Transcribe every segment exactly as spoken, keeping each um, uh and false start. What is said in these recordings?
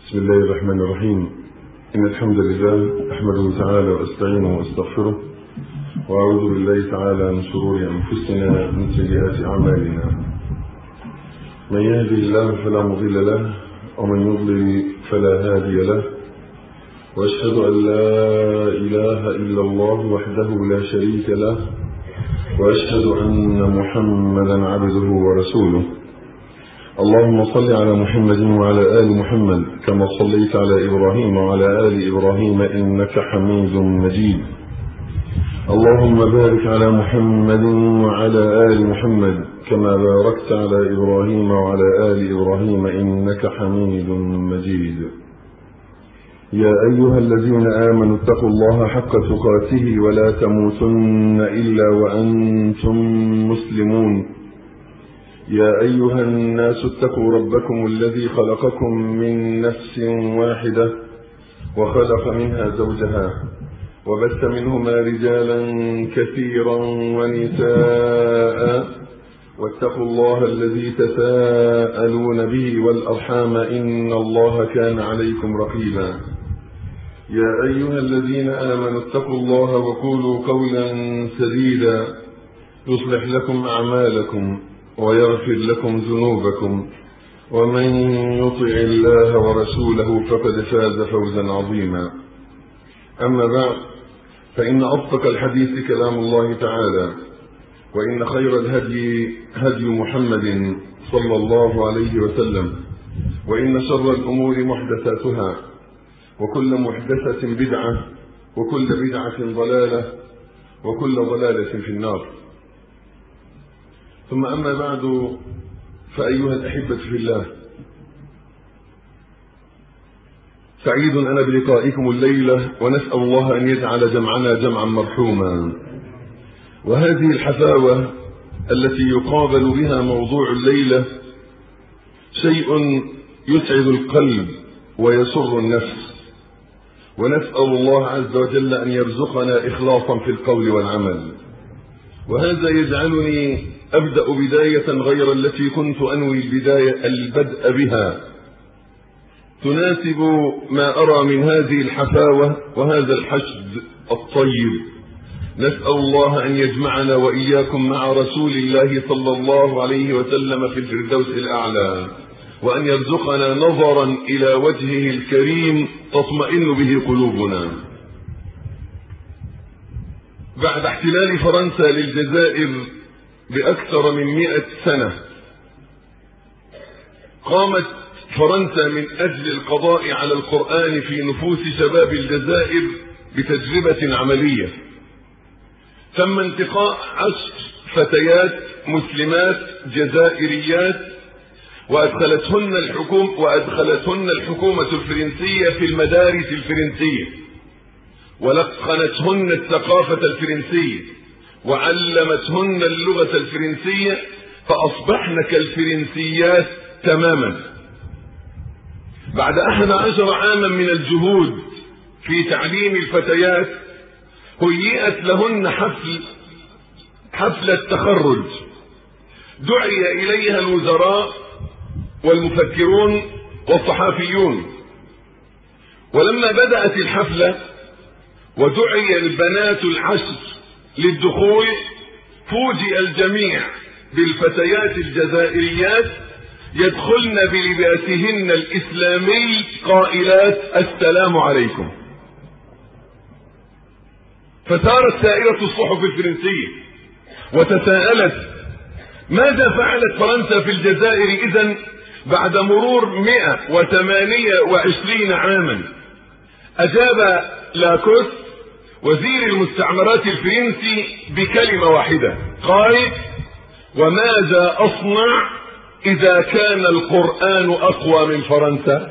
بسم الله الرحمن الرحيم. إن الحمد لله أحمده تعالى وأستعينه وأستغفره وأعوذ بالله تعالى من شرور أنفسنا من سيئات أعمالنا. من يهدي الله فلا مضل له ومن يضلل فلا هادي له، وأشهد أن لا إله إلا الله وحده لا شريك له، وأشهد أن محمدا عبده ورسوله. اللهم صل على محمد وعلى آل محمد كما صليت على إبراهيم وعلى آل إبراهيم إنك حميد مجيد. اللهم بارك على محمد وعلى آل محمد كما باركت على إبراهيم وعلى آل إبراهيم إنك حميد مجيد. يا أيها الذين آمنوا اتقوا الله حق تقاته ولا تموتن إلا وأنتم مسلمون. يا أيها الناس اتقوا ربكم الذي خلقكم من نفس واحدة وخلق منها زوجها وبث منهما رجالا كثيرا ونساء، واتقوا الله الذي تساءلون به والأرحام إن الله كان عليكم رقيبا. يا أيها الذين آمنوا اتقوا الله وقولوا قولا سديدا يصلح لكم أعمالكم ويغفر لكم ذنوبكم، ومن يطع الله ورسوله فقد فاز فوزا عظيما. أما بعد، فإن أصدق الحديث كلام الله تعالى، وإن خير الهدي هدي محمد صلى الله عليه وسلم، وإن شر الأمور محدثاتها، وكل محدثة بدعة، وكل بدعة ضلالة، وكل ضلالة في النار. ثم أما بعد، فأيها الأحبة في الله، سعيد أنا بلقائكم الليلة، ونسأل الله أن يجعل جمعنا جمعا مرحوما. وهذه الحفاوة التي يقابل بها موضوع الليلة شيء يسعد القلب ويسر النفس، ونسأل الله عز وجل أن يرزقنا إخلاصا في القول والعمل. وهذا يجعلني أبدأ بداية غير التي كنت أنوي البداية البدء بها، تناسب ما أرى من هذه الحفاوة وهذا الحشد الطيب. نسأل الله أن يجمعنا وإياكم مع رسول الله صلى الله عليه وسلم في الفردوس الأعلى، وأن يرزقنا نظرا إلى وجهه الكريم تطمئن به قلوبنا. بعد احتلال فرنسا للجزائر بأكثر من مئة سنة، قامت فرنسا من أجل القضاء على القرآن في نفوس شباب الجزائر بتجربة عملية. تم انتقاء عشر فتيات مسلمات جزائريات، وأدخلتهن الحكومة وأدخلتهن الحكومة الفرنسية في المدارس الفرنسية، ولقنتهن الثقافة الفرنسية، وعلمتهن اللغة الفرنسية، فأصبحن كالفرنسيات تماما. بعد أحد عشر عاما من الجهود في تعليم الفتيات، هيئت لهن حفل حفلة تخرج دعي إليها الوزراء والمفكرون والصحافيون. ولما بدأت الحفلة ودعي البنات العشر للدخول، فوجئ الجميع بالفتيات الجزائريات يدخلن بلباسهن الإسلامي قائلات السلام عليكم. فثارت سائرة الصحف الفرنسية وتساءلت: ماذا فعلت فرنسا في الجزائر إذن بعد مرور مئة وثمانية وعشرين عاما؟ أجاب لاكوس وزير المستعمرات الفرنسي بكلمة واحدة، قال: وماذا أصنع إذا كان القرآن أقوى من فرنسا؟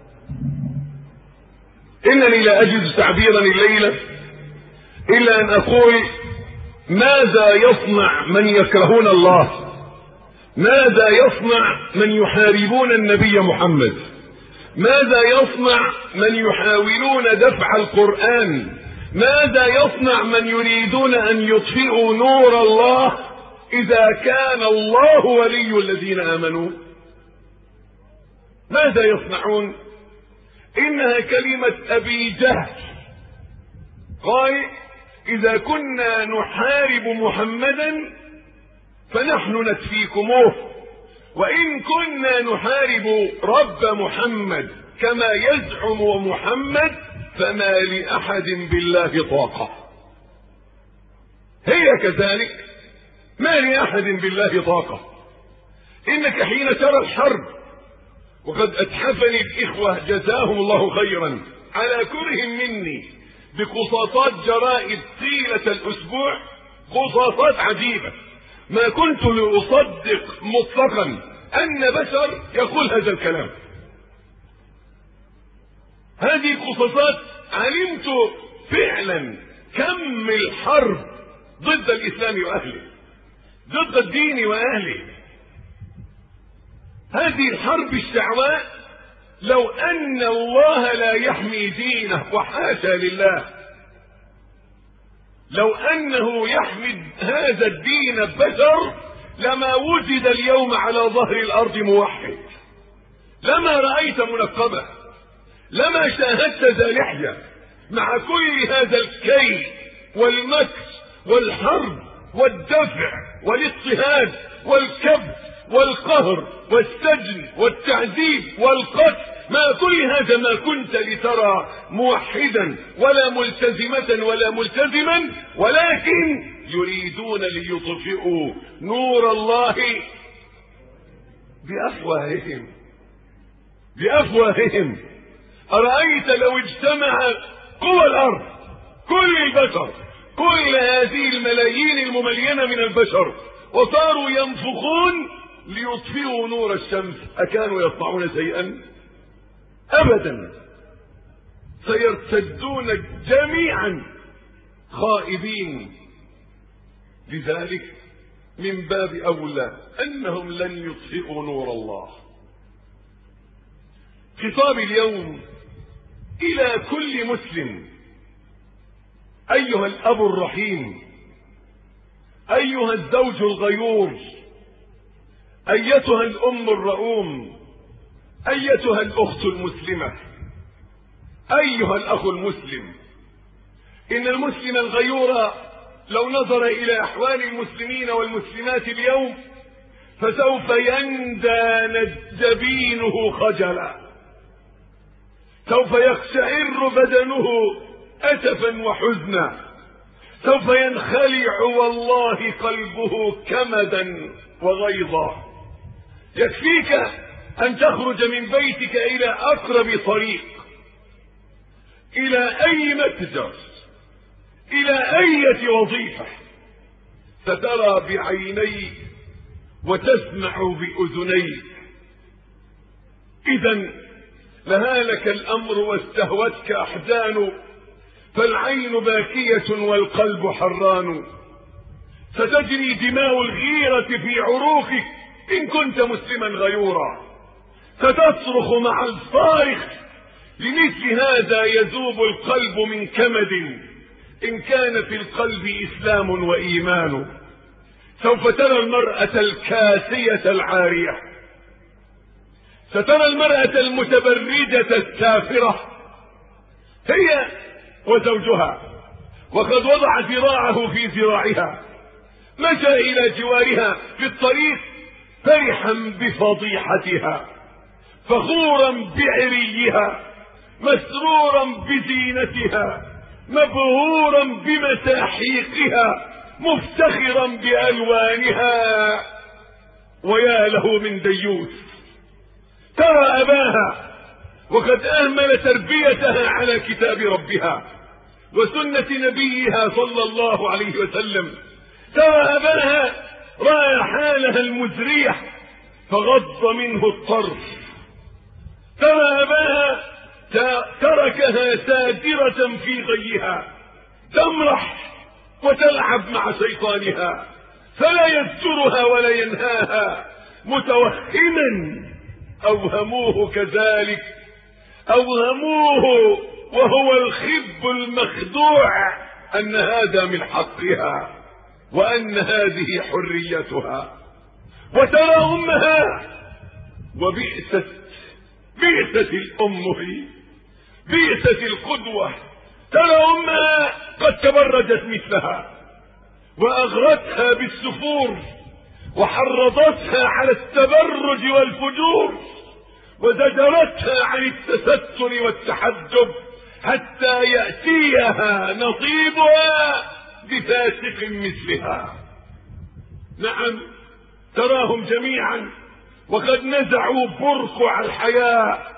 إنني لا أجد تعبيرا الليلة إلا أن أقول: ماذا يصنع من يكرهون الله؟ ماذا يصنع من يحاربون النبي محمد؟ ماذا يصنع من يحاولون دفع القرآن؟ ماذا يصنع من يريدون أن يطفئوا نور الله إذا كان الله ولي الذين آمنوا؟ ماذا يصنعون؟ إنها كلمة أبي جهل، قال إذا كنا نحارب محمدا فنحن نكفيكموه، وإن كنا نحارب رب محمد كما يزعم محمد فما لأحد بالله طاقة. هي كذلك، ما لأحد بالله طاقة. إنك حين ترى الحرب، وقد أتحفني الإخوة جزاهم الله خيرا على كره مني بقصاصات جرائد طيلة الأسبوع، قصاصات عجيبة، ما كنت لأصدق مطلقا أن بشر يقول هذا الكلام. هذه قصاصات علمت فعلا كم الحرب ضد الإسلام وأهله، ضد الدين وأهله. هذه الحرب الشعواء لو أن الله لا يحمي دينه، وحاشا لله، لو أنه يحمي هذا الدين البشر لما وجد اليوم على ظهر الأرض موحد، لما رأيت منقبة، لما شاهدت ذا لحية، مع كل هذا الكيد والمكر والحرب والدفع والاضطهاد والكبت والقهر والسجن والتعذيب والقتل، ما كل هذا ما كنت لترى موحدا ولا ملتزمة ولا ملتزما، ولكن يريدون ليطفئوا نور الله بأفواههم بأفواههم. أرأيت لو اجتمع قوى الأرض، كل البشر، كل هذه الملايين المملينة من البشر، وصاروا ينفخون ليطفئوا نور الشمس، أكانوا يصنعون شيئا؟ أبدا. سيرتدون جميعا خائبين. لذلك من باب أولى أنهم لن يطفئوا نور الله. خطاب اليوم إلى كل مسلم: أيها الأب الرحيم، أيها الزوج الغيور، أيتها الأم الرؤوم، أيتها الأخت المسلمة، أيها الأخ المسلم، إن المسلم الغيور لو نظر إلى أحوال المسلمين والمسلمات اليوم فسوف يندى جبينه خجلا، سوف يقشعر بدنه أسفا وحزنا، سوف ينخلع والله قلبه كمدا وغيظا. يكفيك أن تخرج من بيتك إلى أقرب طريق، إلى أي متجر، إلى أي وظيفة، سترى بعينيك وتسمع بأذنيك. إذن لهالك الأمر واستهوتك أحزان، فالعين باكية والقلب حران، ستجري دماء الغيرة في عروقك إن كنت مسلما غيورا، ستصرخ مع الصارخ. لمثل هذا يذوب القلب من كمد إن كان في القلب إسلام وإيمان. سوف ترى المرأة الكاسية العارية، سترى المرأة المتبرجة السافرة، هي وزوجها، وقد وضع ذراعه في ذراعها، مشى إلى جوارها في الطريق فرحا بفضيحتها، فخورا بعريها، مسرورا بزينتها، مبهورا بمساحيقها، مفتخرا بألوانها. ويا له من ديوث ترى أباها وقد أهمل تربيتها على كتاب ربها وسنة نبيها صلى الله عليه وسلم، ترى أباها رأى حالها المزرية فغض منه الطرف، ترى أباها تركها سادرة في غيها تمرح وتلعب مع شيطانها، فلا يذكرها ولا ينهاها، متوهما أوهموه كذلك، أوهموه وهو الخب المخدوع أن هذا من حقها وأن هذه حريتها. وترى أمها وبئست بئست الأم هي، بئست القدوة. ترى أمها قد تبرجت مثلها وأغرتها بالسفور وحرضتها على التبرج والفجور وزجرتها عن التستر والتحجب حتى يأتيها نصيبها بفاسق مثلها. نعم، تراهم جميعا وقد نزعوا برقع الحياء،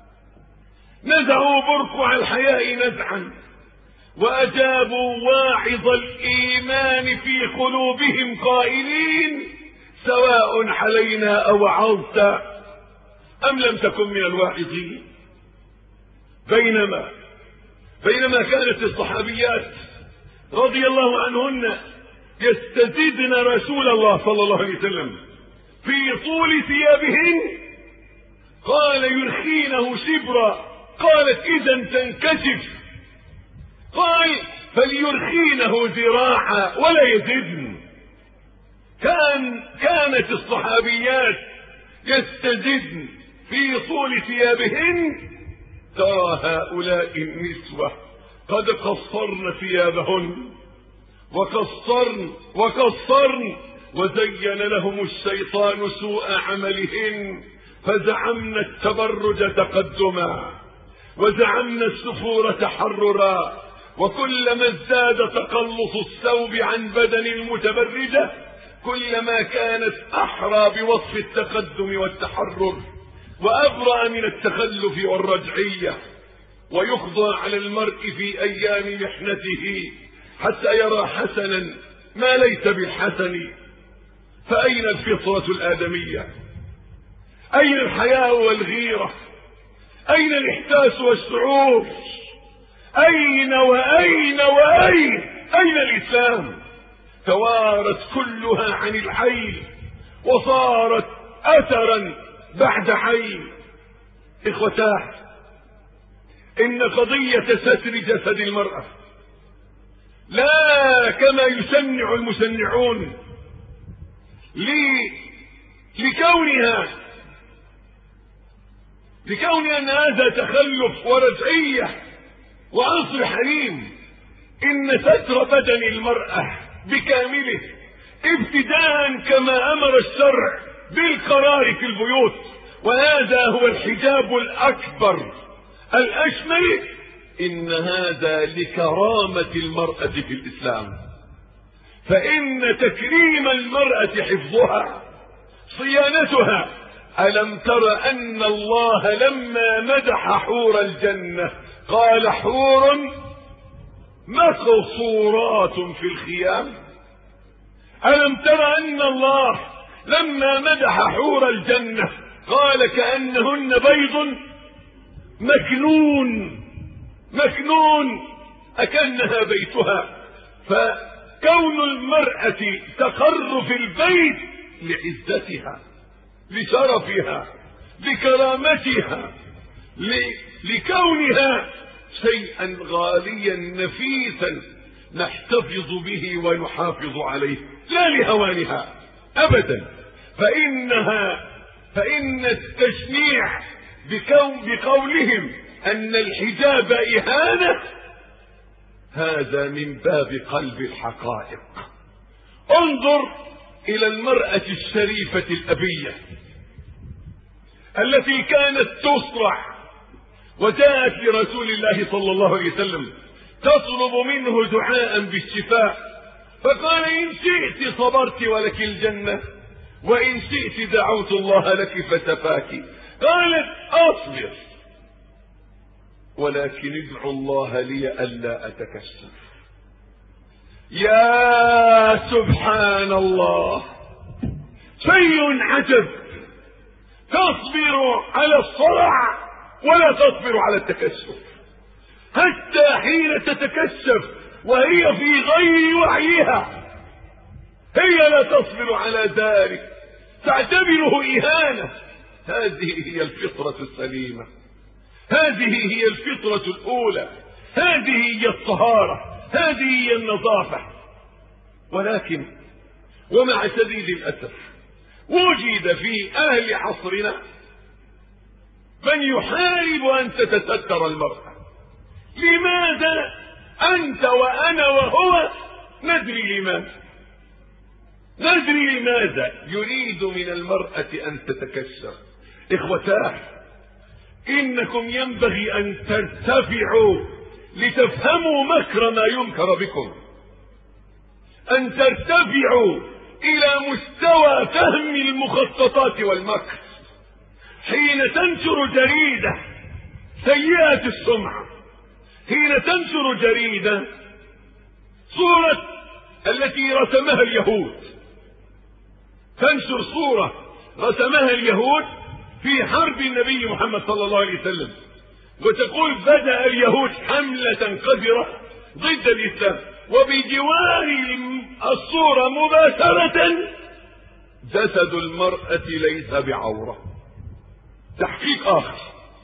نزعوا برقع الحياء نزعا، وأجابوا واعظ الإيمان في قلوبهم قائلين: سواء علينا أوعظت أم لم تكن من الواعظين. بينما بينما كانت الصحابيات رضي الله عنهن يستزدن رسول الله صلى الله عليه وسلم في طول ثيابهن، قال: يرخينه شبرا. قالت: إذا تنكشف. قال: فليرخينه ذراعا ولا يزدن. كان كانت الصحابيات يستزدن في طول ثيابهن. ترى هؤلاء النسوة قد قصرن ثيابهن وقصرن وقصرن وزين لهم الشيطان سوء عملهن، فزعمن التبرج تقدما وزعمن السفور تحررا، وكلما ازداد تقلص الثوب عن بدن المتبرجة كلما كانت أحرى بوصف التقدم والتحرر وأبرأ من التخلف والرجعية. ويقضى على المرء في أيام محنته حتى يرى حسنا ما ليس بالحسن. فأين الفطرة الآدمية؟ أين الحياء والغيرة؟ أين الإحساس والشعور؟ أين وأين وأين أين الإسلام؟ توارت كلها عن الحي وصارت أثرا بعد حي. إخوتاه، إن قضية ستر جسد المرأة لا كما يشنع المشنعون لكونها لكون أن هذا تخلف ورجعية وعنصر حريم. إن ستر بدن المرأة بكامله ابتداء كما أمر الشرع بالقرار في البيوت، وهذا هو الحجاب الأكبر الأشمل. إن هذا لكرامة المرأة في الإسلام، فإن تكريم المرأة حفظها صيانتها. ألم تر أن الله لما مدح حور الجنة قال: حور مقصورات في الخيام؟ ألم تر أن الله لما مدح حور الجنة قال: كأنهن بيض مكنون مكنون أكنها بيتها. فكون المرأة تقر في البيت لعزتها، لشرفها، لكرامتها، لكونها شيئا غاليا نفيسا نحتفظ به ونحافظ عليه، لا لهوانها أبدا. فإنها فإن التشنيع بقولهم أن الحجاب إهانة هذا من باب قلب الحقائق. انظر إلى المرأة الشريفة الأبية التي كانت تصرع وجاءت لرسول الله صلى الله عليه وسلم تطلب منه دعاء بالشفاء، فقال: إن شئت صبرت ولك الجنة، وإن شئت دعوت الله لك فشفاك. قالت: أصبر، ولكن ادعو الله لي ألا أتكشف. يا سبحان الله، شيء عجب، تصبر على الصرع ولا تصبر على التكشف، حتى حين تتكشف وهي في غير وعيها هي لا تصبر على ذلك، تعتبره إهانة. هذه هي الفطرة السليمة، هذه هي الفطرة الأولى، هذه هي الطهارة، هذه هي النظافة. ولكن ومع شديد الأسف وجد في أهل عصرنا من يحارب أن تتستر المرأة، لماذا أنت وأنا وهو ندري لماذا؟ ندري لماذا يريد من المرأة أن تتكسر. إخوتاه، إنكم ينبغي أن ترتفعوا لتفهموا مكر ما ينكر بكم، أن ترتفعوا إلى مستوى فهم المخططات والمكر. حين تنشر جريدة سيئة السمعة، حين تنشر جريدة صورة التي رسمها اليهود، تنشر صورة رسمها اليهود في حرب النبي محمد صلى الله عليه وسلم، وتقول بدأ اليهود حملة قذرة ضد الإسلام، وبجوار الصورة مباشرة جسد المرأة ليس بعورة. تحقيق آخر،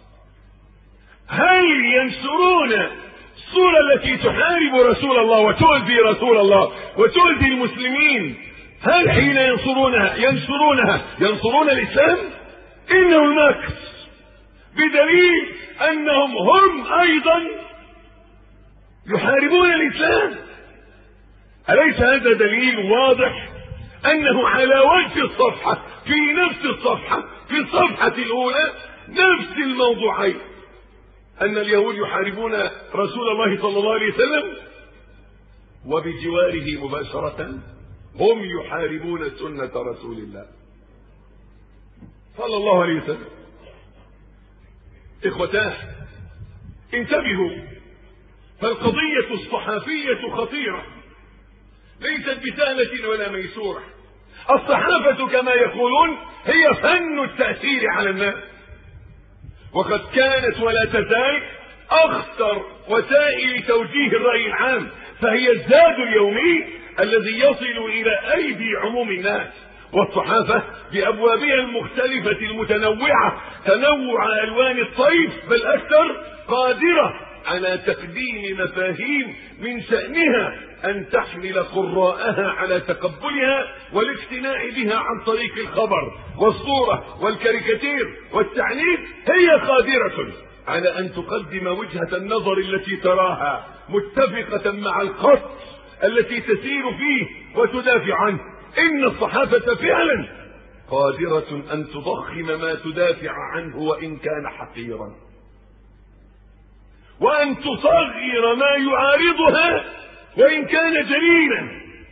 هل ينشرون الصورة التي تحارب رسول الله وتؤذي رسول الله وتؤذي المسلمين؟ هل حين ينصرونها ينصرونها ينصرون الإسلام؟ إنه المكر، بدليل أنهم هم أيضا يحاربون الإسلام. أليس هذا دليل واضح أنه على وجه الصفحة، في نفس الصفحة، في الصفحة الأولى نفس الموضوعين، أن اليهود يحاربون رسول الله صلى الله عليه وسلم، وبجواره مباشرة هم يحاربون سنة رسول الله صلى الله عليه وسلم. إخوتاه، انتبهوا، فالقضية الصحافية خطيرة، ليست بسهلة ولا ميسورة. الصحافة كما يقولون هي فن التأثير على الناس، وقد كانت ولا تزال أخطر وسائل توجيه الرأي العام، فهي الزاد اليومي الذي يصل إلى أيدي عموم الناس. والصحافة بأبوابها المختلفة المتنوعة تنوع ألوان الطيف بل أكثر، قادرة على تقديم مفاهيم من شأنها أن تحمل قراءها على تقبلها والاقتناع بها عن طريق الخبر والصورة والكاريكاتير والتعنيف. هي قادرة على أن تقدم وجهة النظر التي تراها متفقة مع الخط التي تسير فيه وتدافع عنه. إن الصحافة فعلا قادرة أن تضخم ما تدافع عنه وإن كان حقيرا، وأن تصغر ما يعارضها وإن كان جليلا.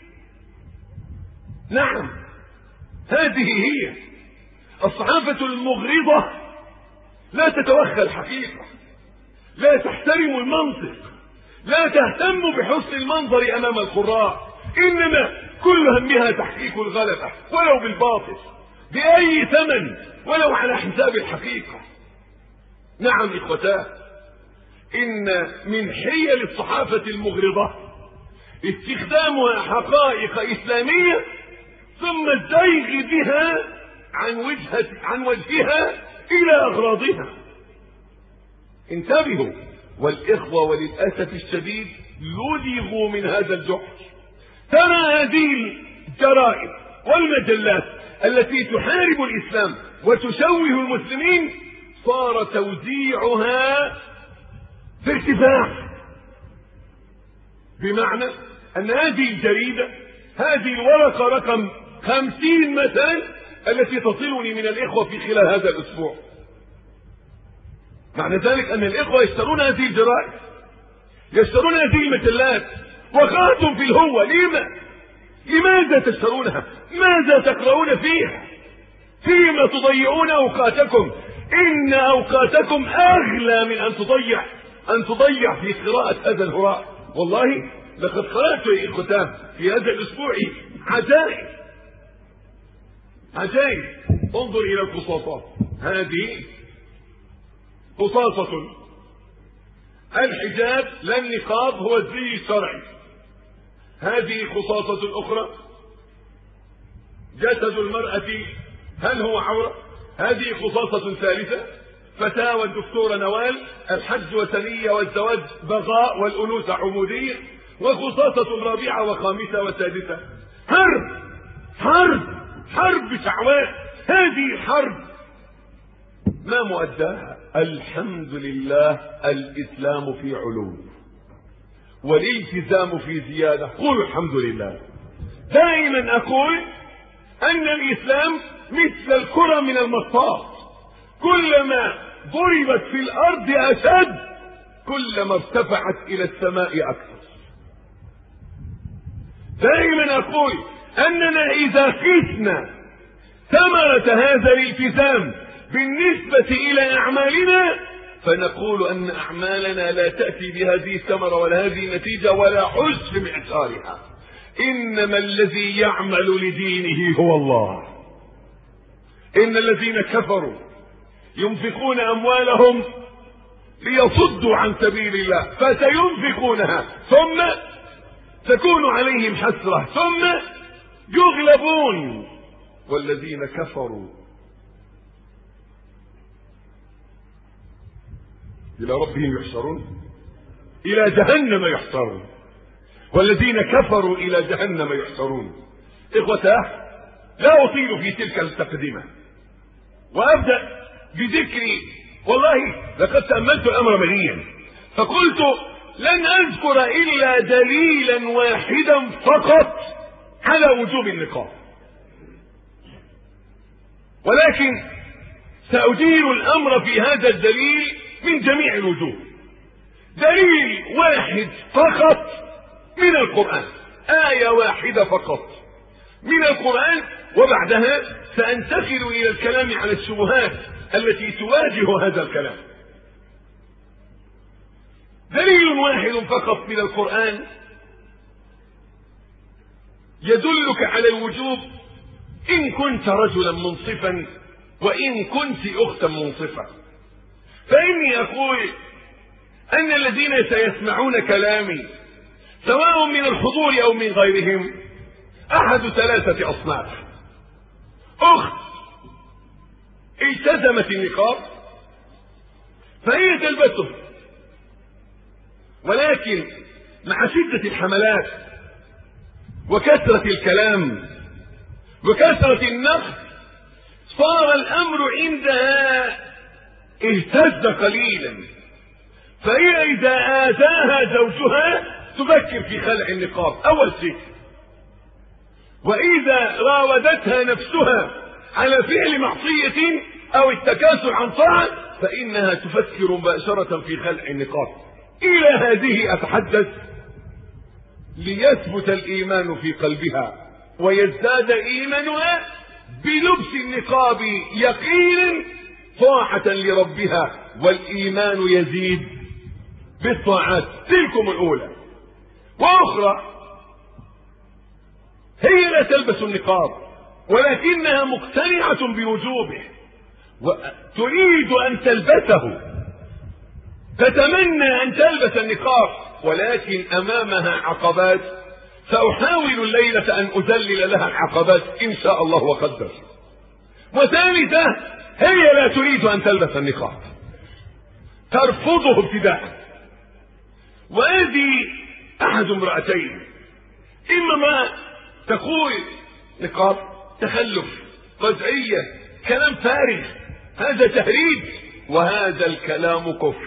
نعم، هذه هي الصحافة المغرضة، لا تتوخى الحقيقة، لا تحترم المنطق، لا تهتم بحسن المنظر أمام القراء، إنما كل همها تحقيق الغلبة ولو بالباطل بأي ثمن ولو على حساب الحقيقة. نعم إخوتاه، إن من حيل الصحافة المغرضة استخدامها حقائق إسلامية ثم الزيغ بها عن وجهة عن وجهها إلى أغراضها. انتبهوا، والإخوة وللأسف الشديد لدغوا من هذا الجحر. ترى هذه الجرائد والمجلات التي تحارب الإسلام وتشوه المسلمين صار توزيعها في ارتفاع، بمعنى أن هذه الجريدة، هذه الورقة رقم خمسين مثلا التي تصلني من الإخوة في خلال هذا الأسبوع، معنى ذلك أن الإخوة يشترون هذه الجرائد، يشترون هذه المجلات، وقعتم في الهوة. لما؟ لماذا تشترونها؟ ماذا تقرؤون فيها؟ فيما تضيعون أوقاتكم؟ إن أوقاتكم أغلى من أن تضيع أن تضيع في قراءة هذا الهراء. والله لقد قرأت يا إخوتان في هذا الأسبوع عجائب عجائب. انظر إلى القصاصات، هذه قصاصة الحجاب لا النقاب هو الزي الشرعي، هذه قصاصة أخرى جسد المرأة هل هو عورة، هذه قصاصة ثالثة فتاوى الدكتورة نوال الحج وثنية والزواج بغاء والأنوثة عمودية، وقصاصة رابعة وخامسة وسادسة حرب حرب حرب شعواء. هذه الحرب ما مؤداها؟ الحمد لله الإسلام في علو والالتزام في زيادة. قولوا الحمد لله. دائما أقول أن الإسلام مثل الكرة من المطاط، كلما ضربت في الأرض أشد كلما ارتفعت إلى السماء أكثر. دائما أقول أننا إذا قسنا ثمرة هذا الالتزام بالنسبة إلى أعمالنا فنقول أن أعمالنا لا تأتي بهذه الثمرة ولا هذه النتيجة ولا عشر معشارها. إنما الذي يعمل لدينه هو الله. إن الذين كفروا ينفقون أموالهم ليصدوا عن سبيل الله فسينفقونها ثم تكون عليهم حسرة ثم يغلبون والذين كفروا إلى ربهم يحشرون إلى جهنم يحشرون والذين كفروا إلى جهنم يحشرون. إخوتاه، لا أطيل في تلك التقدمة وأبدأ بذكري. والله لقد تأملت الأمر مليا فقلت لن أذكر إلا دليلا واحدا فقط على وجوب النقاب، ولكن سأدير الأمر في هذا الدليل من جميع الوجوه. دليل واحد فقط من القرآن، آية واحدة فقط من القرآن، وبعدها سأنتقل إلى الكلام على الشبهات التي تواجه هذا الكلام. دليل واحد فقط من القرآن يدلك على الوجوب إن كنت رجلا منصفا وإن كنت أختا منصفة. فإني أقول أن الذين سيسمعون كلامي سواء من الحضور أو من غيرهم أحد ثلاثة أصناف: أخت التزمت النقاب فهي تلبسه، ولكن مع شدة الحملات وكثرة الكلام وكثرة النقد صار الأمر عندها اهتز قليلا، فهي إذا آذاها زوجها تفكر في خلع النقاب أول شيء، وإذا راودتها نفسها على فعل معصية أو التكاسل عن طاعة فإنها تفكر مباشرة في خلع النقاب. إلى هذه أتحدث ليثبت الإيمان في قلبها ويزداد إيمانها بلبس النقاب يقينا طاعة لربها، والإيمان يزيد بالطاعات. تلكم الأولى. وأخرى هي لا تلبس النقاب ولكنها مقتنعة بوجوبه وتريد أن تلبسه، تتمنى أن تلبس النقاب ولكن أمامها عقبات، سأحاول الليلة أن أذلل لها العقبات إن شاء الله وقدر. وثالثة هي لا تريد أن تلبس النقاب، ترفضه ابتداء. وهذه أحد امرأتين: إما ما تقول نقاب تخلف رجعية كلام فارغ، هذا تهريج وهذا الكلام كفر،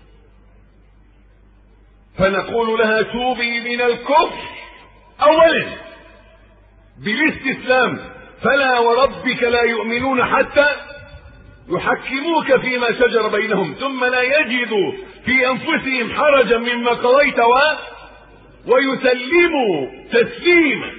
فنقول لها توبي من الكفر أولا بالاستسلام، فلا وربك لا يؤمنون حتى يحكموك فيما شجر بينهم ثم لا يجدوا في أنفسهم حرجا مما قضيت ويسلموا تسليما.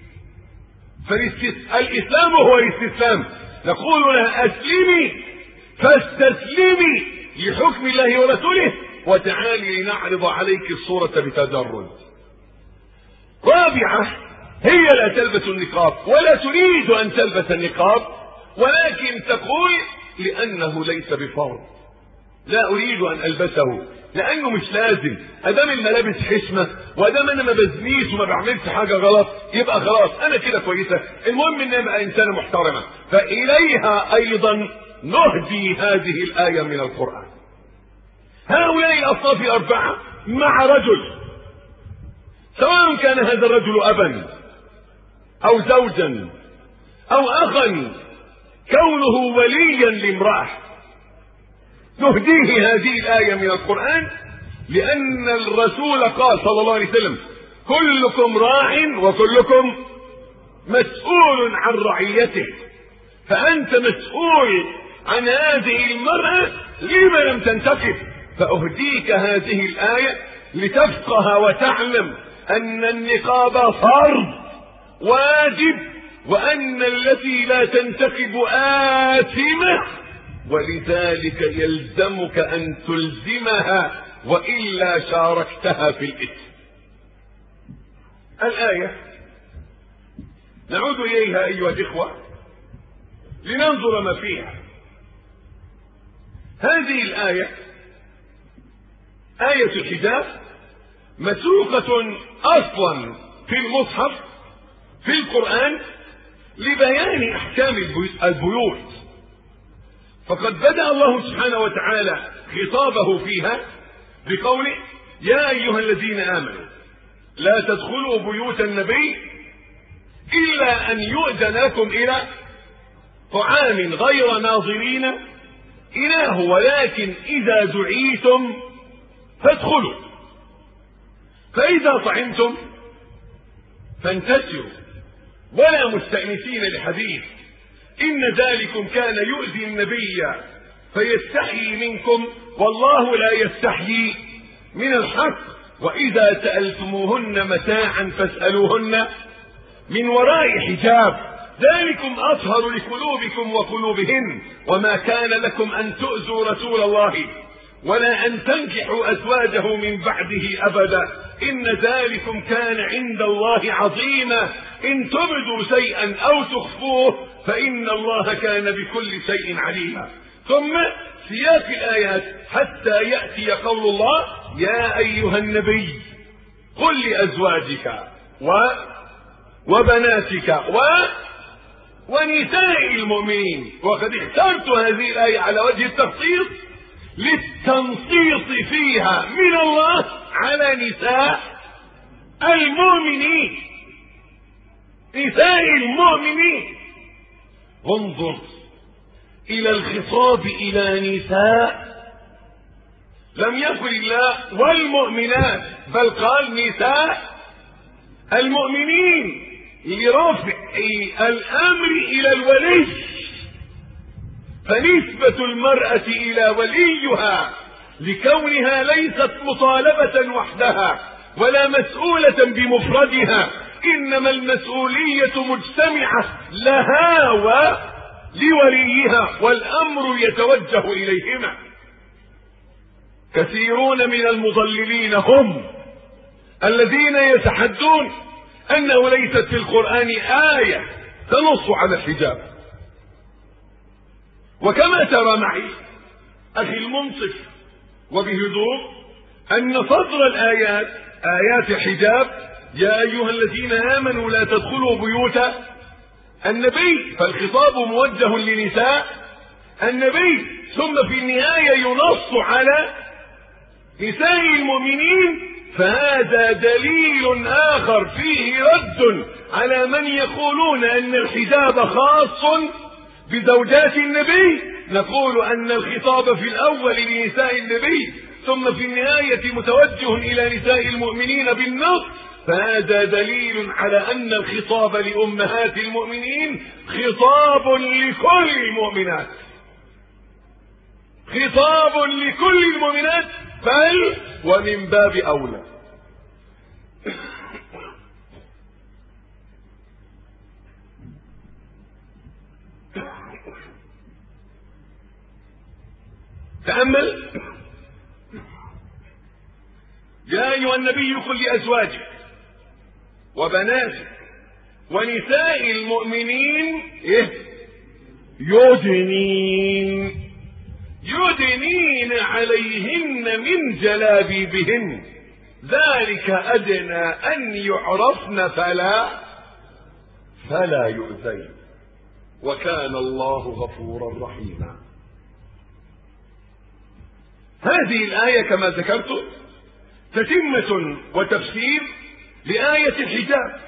فالإسلام هو الاستسلام. نقول لها أسلمي فاستسلمي لحكم الله ورسوله وتعالي لنعرض عليك الصورة بتدرج. رابعة هي لا تلبس النقاب ولا تريد أن تلبس النقاب، ولكن تقول لأنه ليس بفرض، لا أريد أن ألبسه لأنه مش لازم، أدام الملابس حشمة وأدام أنا ما بزنيش وما بعملش حاجة غلط يبقى خلاص أنا كده كويسة، المهم أن أبقى إنسانة محترمة. فإليها أيضا نهدي هذه الآية من القرآن. هؤلاء الأصناف الأربعة مع رجل، سواء كان هذا الرجل أبا أو زوجا أو أخا، كونه وليا لامرأة نهديه هذه الآية من القرآن، لأن الرسول قال صلى الله عليه وسلم: كلكم راع وكلكم مسؤول عن رعيته. فأنت مسؤول عن هذه المرأة، لما لم تنتقب؟ فأهديك هذه الآية لتفقه وتعلم أن النقاب فرض واجب، وأن التي لا تنتقب آثمة، ولذلك يلزمك أن تلزمها وإلا شاركتها في الإثم. الآية نعود إليها أيها الإخوة لننظر ما فيها. هذه الآية آية الحجاب مسوقة أصلا في المصحف في القرآن لبيان أحكام البيوت، فقد بدأ الله سبحانه وتعالى خطابه فيها بقوله: يا أيها الذين آمنوا لا تدخلوا بيوت النبي إلا أن يؤذن لكم إلى طعام غير ناظرين إناه، ولكن إذا دعيتم فادخلوا، فإذا طعمتم فانتشروا ولا مستأنسين لحديث، إن ذلكم كان يؤذي النبي فيستحيي منكم والله لا يستحيي من الحق، وإذا سألتموهن متاعا فاسألوهن من وراء حجاب ذلكم أطهر لقلوبكم وقلوبهن، وما كان لكم أن تؤذوا رسول الله ولا أن تنكحوا أزواجه من بعده أبدا، إن ذلكم كان عند الله عظيما، إن تبدوا شيئا أو تخفوه فإن الله كان بكل شيء عليما. ثم سياق الآيات حتى يأتي قول الله: يا أيها النبي قل لأزواجك و وبناتك و ونساء المؤمنين. وقد اخترت هذه الآية على وجه التخصيص للتنصيص فيها من الله على نساء المؤمنين، نساء المؤمنين. انظر إلى الخطاب إلى نساء، لم يقل الله والمؤمنات، بل قال نساء المؤمنين لرفع الأمر إلى الولي، فنسبة المرأة إلى وليها لكونها ليست مطالبة وحدها ولا مسؤولة بمفردها، إنما المسؤولية مجتمعة لها ولوليها، والأمر يتوجه إليهما. كثيرون من المضللين هم الذين يتحدون أنه ليست في القرآن آية تنص على الحجاب. وكما ترى معي أخي المنصف وبهدوء أن صدر الآيات آيات الحجاب: يا أيها الذين آمنوا لا تدخلوا بيوت النبي، فالخطاب موجه لنساء النبي، ثم في النهاية ينص على نساء المؤمنين، فهذا دليل آخر فيه رد على من يقولون أن الحجاب خاص بزوجات النبي. نقول أن الخطاب في الأول لنساء النبي ثم في النهاية متوجه إلى نساء المؤمنين بالنص، فهذا دليل على أن الخطاب لأمهات المؤمنين خطاب لكل المؤمنات، خطاب لكل المؤمنات، بل ومن باب أولى. تأمل: يا أيها النبي قل لأزواجك وبناتك ونساء المؤمنين إيه؟ يدنين يدنين عليهن من جلابيبهن ذلك أدنى أن يعرفن فلا فلا يؤذين وكان الله غفورا رحيما. هذه الآية كما ذكرت تتمة وتفسير لآية الحجاب،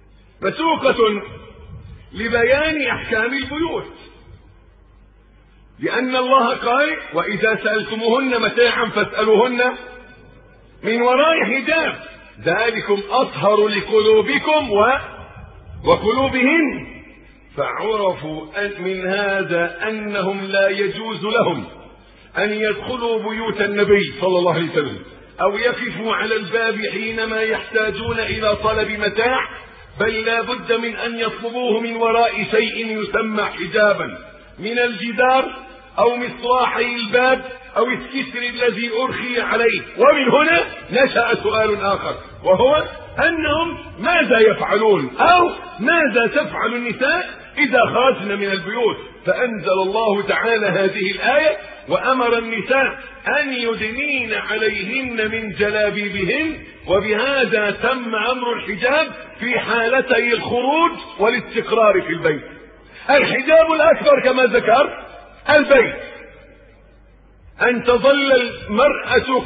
مسوقة لبيان أحكام البيوت. لأن الله قال وإذا سألتموهن متاعا فاسألوهن من وراء حجاب ذلكم أطهر لقلوبكم و... وقلوبهن. فعرفوا من هذا أنهم لا يجوز لهم أن يدخلوا بيوت النبي صلى الله عليه وسلم أو يقفوا على الباب حينما يحتاجون إلى طلب متاع، بل لا بد من أن يطلبوه من وراء شيء يسمى حجابا من الجدار أو مصراحي الباب أو الستر الذي أرخي عليه. ومن هنا نشأ سؤال آخر، وهو أنهم ماذا يفعلون أو ماذا تفعل النساء إذا خرجن من البيوت؟ فأنزل الله تعالى هذه الآية وأمر النساء أن يدنين عليهن من جلابيبهن، وبهذا تم أمر الحجاب في حالتي الخروج والاستقرار في البيت. الحجاب الأكبر كما ذكرت البيت، أن تظل المرأة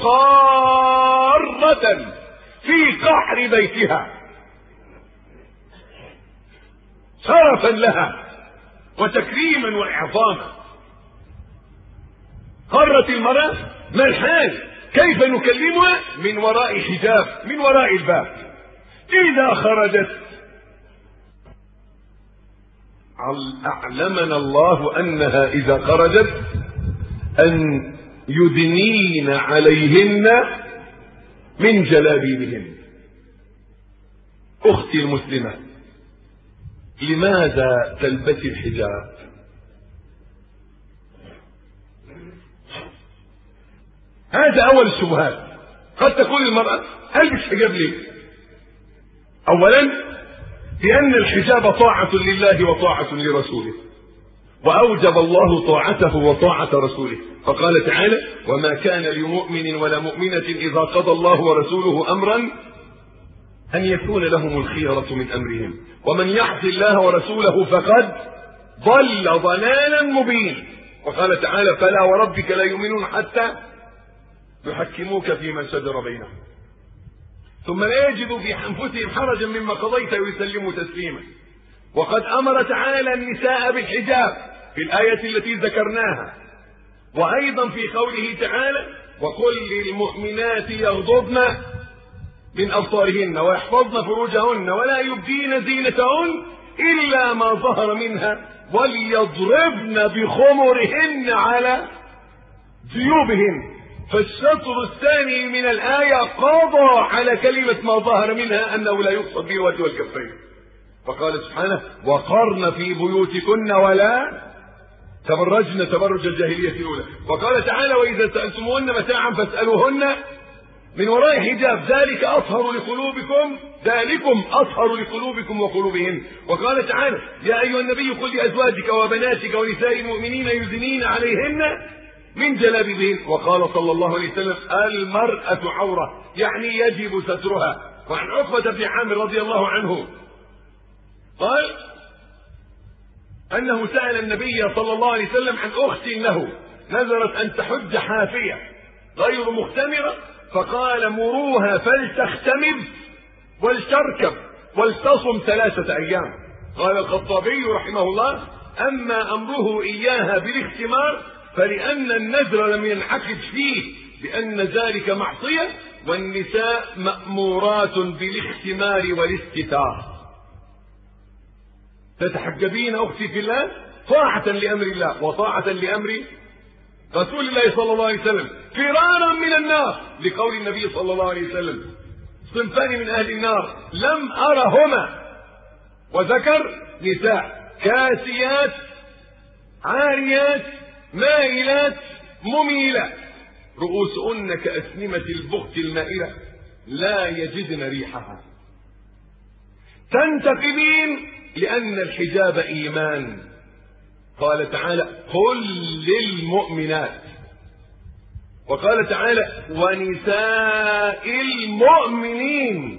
قارة في قعر بيتها شرفا لها وتكريما وإعظاما. قرت المرأة، ما الحال؟ كيف نكلمها؟ من وراء حجاب، من وراء الباب. إذا خرجت أعلمنا الله أنها إذا خرجت أن يدنين عليهن من جلابيبهن. أختي المسلمة، لماذا تلبسي الحجاب؟ هذا أول الشبهات. قد تقول المرأة ألبس حجاب ليه؟ أولا لأن الحجاب طاعة لله وطاعة لرسوله، وأوجب الله طاعته وطاعة رسوله، فقال تعالى وما كان لمؤمن ولا مؤمنة إذا قضى الله ورسوله أمرا أن يكون لهم الخيرة من أمرهم ومن يعص الله ورسوله فقد ضل ضلالا مبينا. وقال تعالى فلا وربك لا يؤمنون حتى يحكموك فيما شجر بينهم ثم لا يجدوا في أنفسهم حرجا مما قضيت ويسلموا تسليما. وقد أمر تعالى النساء بالحجاب في الآية التي ذكرناها، وأيضا في قوله تعالى وقل للمؤمنات يغضضن من أبصارهن ويحفظن فروجهن ولا يبدين زينتهن إلا ما ظهر منها وليضربن بخمرهن على جيوبهن. فالشطر الثاني من الآية قضى على كلمة ما ظهر منها أنه لا يقصد به الوجه والكفين، فقال سبحانه وقرن في بيوتكن ولا تبرجن تبرج الجاهلية الأولى. وقال تعالى وإذا سألتموهن متاعا فاسألوهن من وراء حجاب ذلك أطهر لقلوبكم ذلكم أطهر لقلوبكم وقلوبهن. وقال تعالى يا أيها النبي قل لأزواجك وبناتك ونساء المؤمنين يدنين عليهن من جلابيبهن. وقال صلى الله عليه وسلم المرأة عورة، يعني يجب سترها. وعن عقبة بن عامر رضي الله عنه قال أنه سأل النبي صلى الله عليه وسلم عن أخت له نذرت أن تحج حافية غير مختمرة، فقال مروها فلتختمر ولتركب ولتصم ثلاثة أيام. قال الخطابي رحمه الله أما أمره إياها بالاختمار فلأن النذر لم ينعقد فيه لأن ذلك معصية، والنساء مأمورات بالاختمار والاستتار. تتحجبين أختي في الله طاعة لأمر الله وطاعة لأمر رسول الله صلى الله عليه وسلم فرارا من النار، لقول النبي صلى الله عليه وسلم صنفان من أهل النار لم أرهما، وذكر نساء كاسيات عاريات مائلات مميلات رؤوسهن كأسنمة البخت المائلة لا يجدن ريحها. تنتقبين لأن الحجاب إيمان. قال تعالى قل للمؤمنات، وقال تعالى ونساء المؤمنين.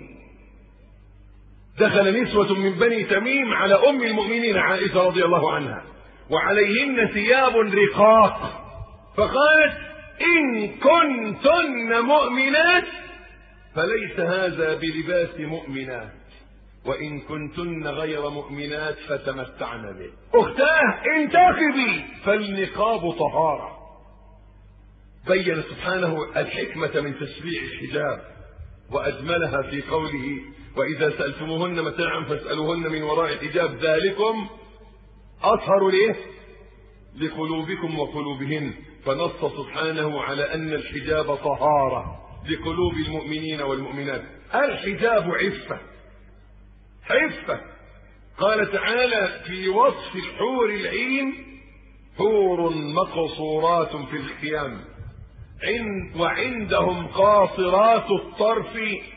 دخل نسوة من بني تميم على أم المؤمنين عائشة رضي الله عنها وعليهن ثياب رقاق، فقالت إن كنتن مؤمنات فليس هذا بلباس مؤمنات. وإن كنتن غير مؤمنات فتمتعن به. أختاه انتقبي، فالنقاب طهارة. بين سبحانه الحكمة من تشريع الحجاب وأجملها في قوله وإذا سألتموهن متاعا فاسألوهن من وراء حجاب ذلكم أطهر ليه؟ لقلوبكم وقلوبهن. فنص سبحانه على أن الحجاب طهارة لقلوب المؤمنين والمؤمنات. الحجاب عفة عفة. قال تعالى في وصف الحور العين حور مقصورات في الخيام وعندهم قاصرات الطرف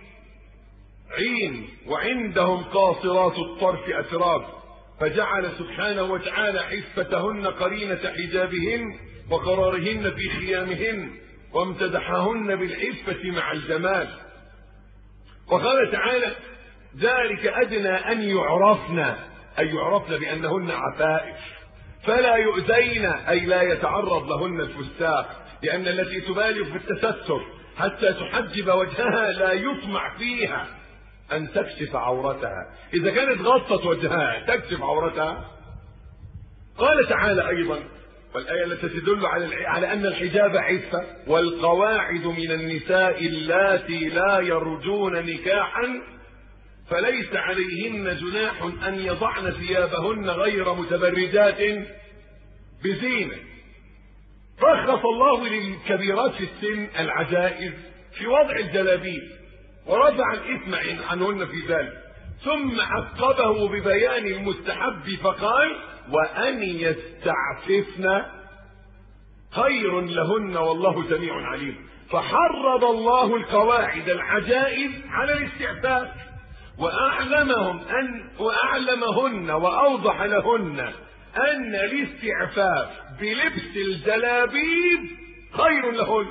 عين وعندهم قاصرات الطرف أتراب. فجعل سبحانه وتعالى عفتهن قرينة حجابهن وقرارهن في خيامهن وامتدحهن بالعفة مع الجمال. وقال تعالى ذلك أدنى أن يعرفن، أي يعرفن بأنهن عفائف فلا يؤذين، أي لا يتعرض لهن الفساق، لأن التي تبالغ في التستر حتى تحجب وجهها لا يطمع فيها أن تكشف عورتها. إذا كانت غطت وجهها تكشف عورتها. قال تعالى أيضا والآية التي تدل على على أن الحجاب عفة والقواعد من النساء اللاتي لا يرجون نكاحا فليس عليهن جناح أن يضعن ثيابهن غير متبرجات بزينة. رخص الله للكبيرات في السن العجائز في وضع الجلابيب ورفع الإثم عنهن في ذلك، ثم عقبه ببيان المستحب فقال وأن يستعففن خير لهن والله سميع عليم. فحرض الله القواعد العجائز على الاستعفاف وأعلمهم أن وأعلمهن وأوضح لهن أن الاستعفاف بلبس الجلابيب خير لهن،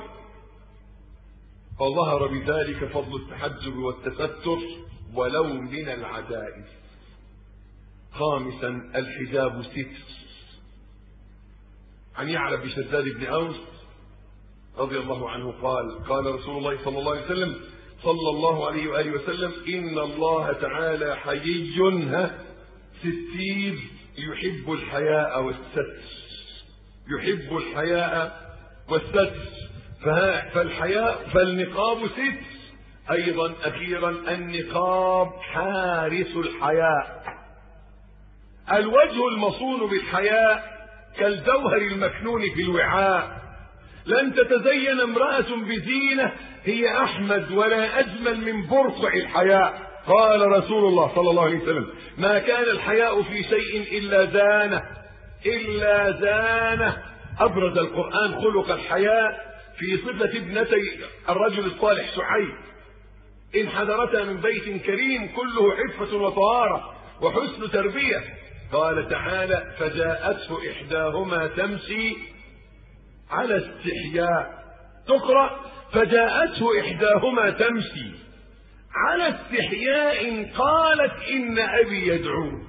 فظهر بذلك فضل التحجب والتستر ولو من العجائز. خامسا الحجاب ستر. عن يعلى بن شداد بن أوس رضي الله عنه قال قال رسول الله صلى الله عليه وسلم صلى الله عليه وآله وسلم إن الله تعالى حيي ستير يحب الحياء والستر يحب الحياء والستر فالحياء فالنقاب ستر. أيضا أخيرا النقاب حارس الحياء. الوجه المصون بالحياء كالجوهر المكنون في الوعاء. لن تتزين امرأة بزينة هي أحمد ولا أجمل من برقع الحياء. قال رسول الله صلى الله عليه وسلم ما كان الحياء في شيء إلا زانه إلا زانه. أبرز القرآن خلق الحياء في صفة ابنتي الرجل الصالح شعيب إن حضرتا من بيت كريم كله عفة وطهارة وحسن تربية. قال تعالى فجاءته إحداهما تمشي على استحياء. تقرأ فجاءته إحداهما تمشي على استحياء قالت إن أبي يدعوك.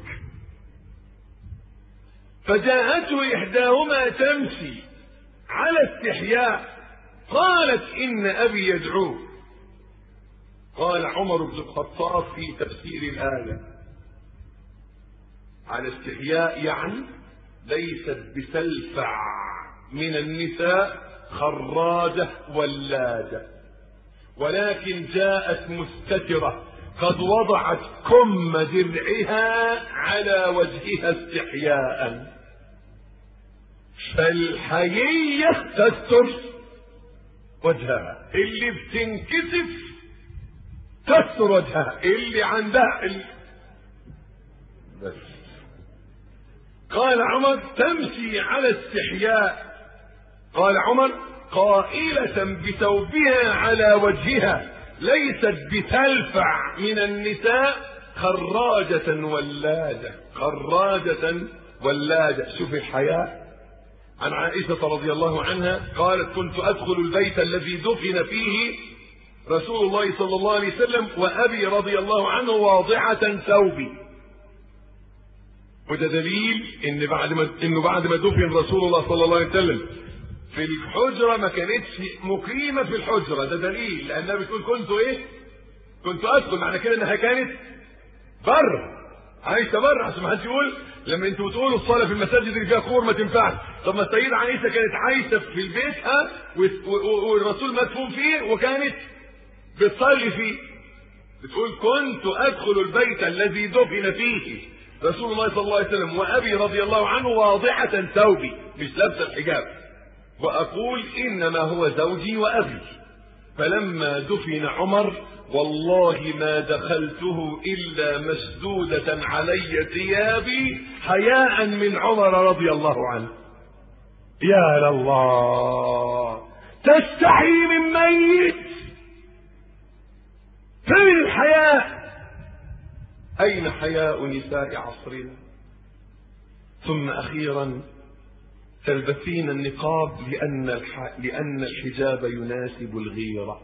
فجاءته إحداهما تمشي على استحياء قالت إن أبي يدعوك. قال عمر بن الخطاب في تفسير الآية على استحياء يعني ليست بتلفع من النساء خراجة ولاجة ولكن جاءت مستترة قد وضعت كم درعها على وجهها استحياء. فالحيية تستر وجهها، اللي بتنكسف تستر وجهها، اللي عندها اللي بس. قال عمر تمشي على استحياء. قال عمر قائلة بثوبها على وجهها ليست بتلفع من النساء خراجة ولاجة خراجة ولاجة. شوف الحياء. عن عائشة رضي الله عنها قالت كنت أدخل البيت الذي دفن فيه رسول الله صلى الله عليه وسلم وأبي رضي الله عنه واضعة ثوبي. وده دليل إن بعد ما إنه بعد ما دفن رسول الله صلى الله عليه وسلم في الحجرة ما كانتش مقيمة في الحجرة. ده دليل لأنها بتقول كنت إيه؟ كنت أدخل، معنى كده إنها كانت بر عائشة بر، عشان ما حدش يقول لما انتوا بتقولوا الصلاة في المساجد اللي فيها قبور ما تنفعش. طب ما السيدة عائشة كانت عايشة في بيتها والرسول مدفون فيه وكانت بتصلي فيه. بتقول كنت ادخل البيت الذي دفن فيه رسول الله صلى الله عليه وسلم وابي رضي الله عنه واضحة ثوبي، مش لابسة الحجاب، واقول انما هو زوجي وابي. فلما دفن عمر والله ما دخلته الا مسدودة علي ثيابي حياء من عمر رضي الله عنه. يا الله، تستحي من ميت، فين الحياء؟ اين حياء نساء عصرنا؟ ثم اخيرا تلبسين النقاب لان الح... لان الحجاب يناسب الغيرة.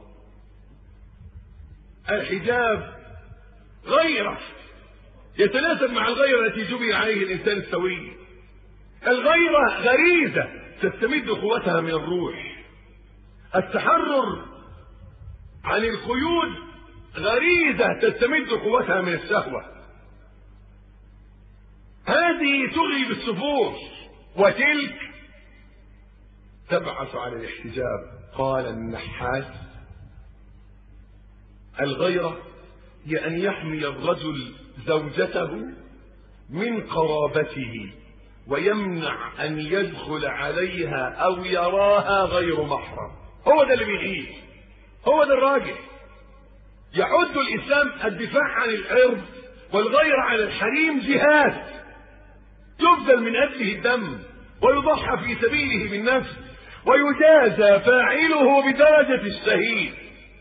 الحجاب غيرة يتناسب مع الغيرة التي جبل عليه الانسان السوي. الغيرة غريزة تستمد قوتها من الروح. التحرر عن القيود غريزة تستمد قوتها من الشهوة. هذه تغري بالسفور وتلك تبعث على الاحتجاب. قال النحاس الغيرة هي أن يحمي الرجل زوجته من قرابته ويمنع أن يدخل عليها أو يراها غير محرم. هو ده اللي بيغير، هو ده الراجل. يعد الإسلام الدفاع عن العرض والغير على الحريم جهاد يبذل من أجله الدم ويضحى في سبيله بالنفس ويجازى فاعله بدرجة الشهيد.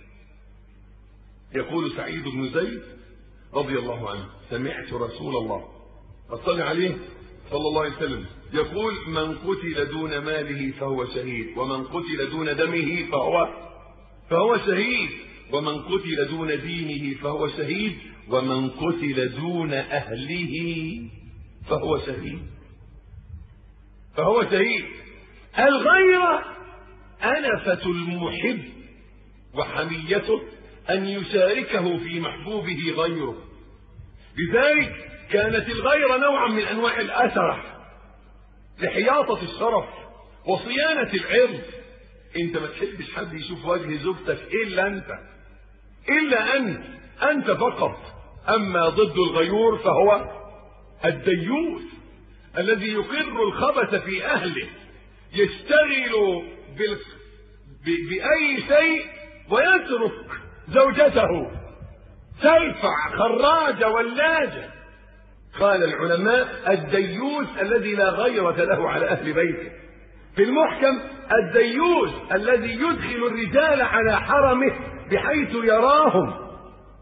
يقول سعيد بن زيد رضي الله عنه سمعت رسول الله صلى عليه صلى الله عليه وسلم يقول من قتل دون ماله فهو شهيد، ومن قتل دون دمه فهو فهو شهيد، ومن قتل دون دينه فهو شهيد، ومن قتل دون أهله فهو شهيد فهو شهيد. الغيرة أنفة المحب وحميته أن يشاركه في محبوبه غيره. لذلك كانت الغيرة نوعا من أنواع الأسرة لحياطة الشرف وصيانة العرض. انت ما تحبش حد يشوف وجه زوجتك إلا أنت، إلا أنت أنت فقط. أما ضد الغيور فهو الديوث الذي يقر الخبث في أهله، يشتغل بال... ب... بأي شيء ويترك زوجته تلفع خراجة ولاجة. قال العلماء الديوث الذي لا غيرة له على أهل بيته. في المحكم الديوث الذي يدخل الرجال على حرمه بحيث يراهم.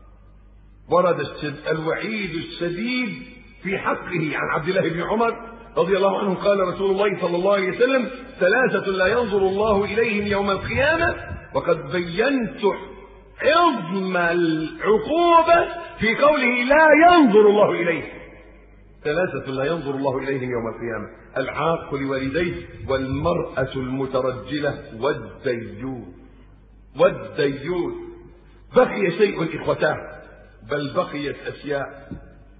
ورد الوعيد الشديد في حقه عن عبد الله بن عمر رضي الله عنه قال رسول الله صلى الله عليه وسلم ثلاثة لا ينظر الله إليهم يوم القيامة وقد بينت عظم العقوبة في قوله لا ينظر الله إليه. ثلاثة لا ينظر الله إليهم يوم القيامة العاق لوالديه والمرأة المترجلة والديوث. والديوث بقي شيء إخوتاه، بل بقيت أشياء،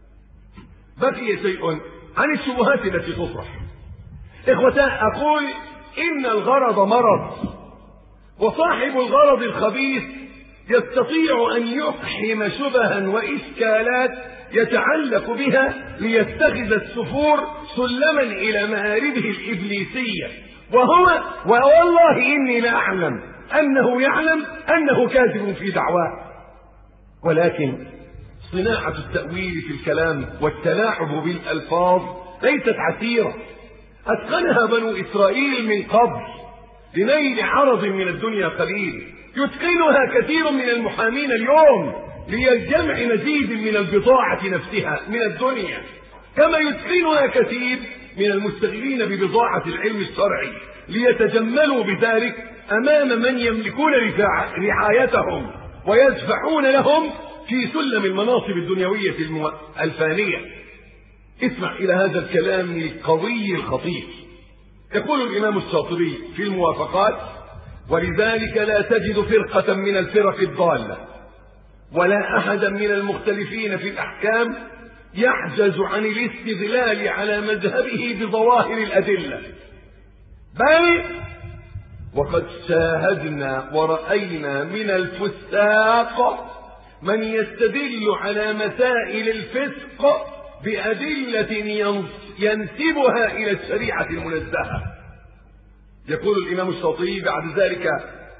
بقي شيء عن الشبهات التي تطرح. إخوتاه أقول إن الغرض مرض، وصاحب الغرض الخبيث يستطيع أن يقحم شبها وإشكالات يتعلق بها ليتخذ السفور سلما إلى مآربه الإبليسية. وهو والله إني لا أعلم أنه يعلم أنه كاذب في دعواه، ولكن صناعة التأويل في الكلام والتلاعب بالألفاظ ليست عسيرة. أتقنها بنو إسرائيل من قبل لنيل عرض من الدنيا قليل، يتقنها كثير من المحامين اليوم لجمع مزيد من البضاعة نفسها من الدنيا، كما يتقنها كثير من المستغلين ببضاعة العلم الشرعي ليتجملوا بذلك أمام من يملكون رعايتهم ويدفعون لهم في سلم المناصب الدنيوية الفانية. اسمع إلى هذا الكلام القوي الخطير. يقول الإمام الشاطبي في الموافقات ولذلك لا تجد فرقة من الفرق الضالة ولا أحدا من المختلفين في الأحكام يحجز عن الاستدلال على مذهبه بظواهر الأدلة، بل وقد شاهدنا ورأينا من الفساق من يستدل على مسائل الفسق بأدلة ينسبها إلى الشريعة المنزهة. يقول الإمام الشاطبي بعد ذلك: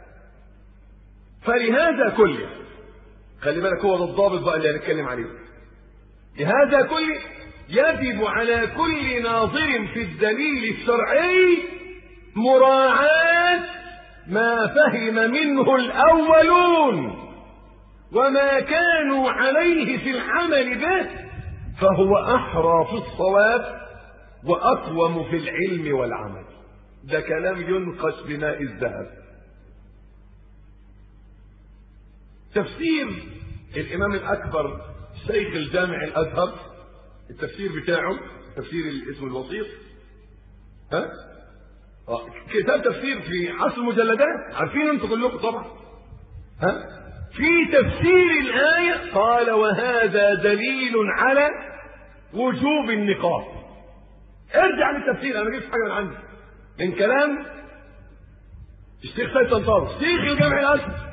فلهذا كله، خلي بالك هو ده الضابط بقى اللي هنتكلم عليه، لهذا كله يجب على كل ناظر في الدليل الشرعي مراعاة ما فهم منه الأولون وما كانوا عليه في العمل به، فهو أحرى في الصواب وأقوم في العلم والعمل. ده كلام ينقش بماء الذهب. تفسير الإمام الأكبر شيخ الجامع الأزهر، التفسير بتاعه تفسير الاسم الوسيط، ها كتاب تفسير في عشر مجلدات، عارفين انتم كلكم طبعا، ها في تفسير الآية قال: وهذا دليل على وجوب النقاب. ارجع للتفسير، انا ما جبت حاجه من عندي، من كلام الشيخ سيد طنطاوي شيخ الجامع الازهر.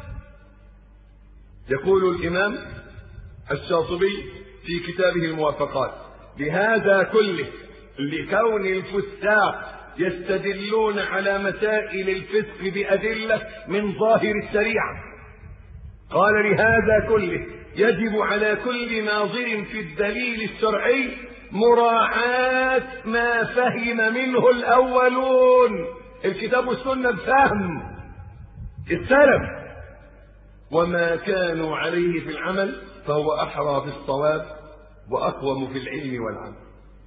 يقول الامام الشاطبي في كتابه الموافقات: لهذا كله، لكون الفساق يستدلون على مسائل الفسق بأدلة من ظاهر الشريعة، قال: لهذا كله يجب على كل ناظر في الدليل الشرعي مراعاة ما فهم منه الأولون، الكتاب والسنة الفهم السلف، وما كانوا عليه في العمل، فهو أحرى في الصواب وأقوم في العلم والعمل.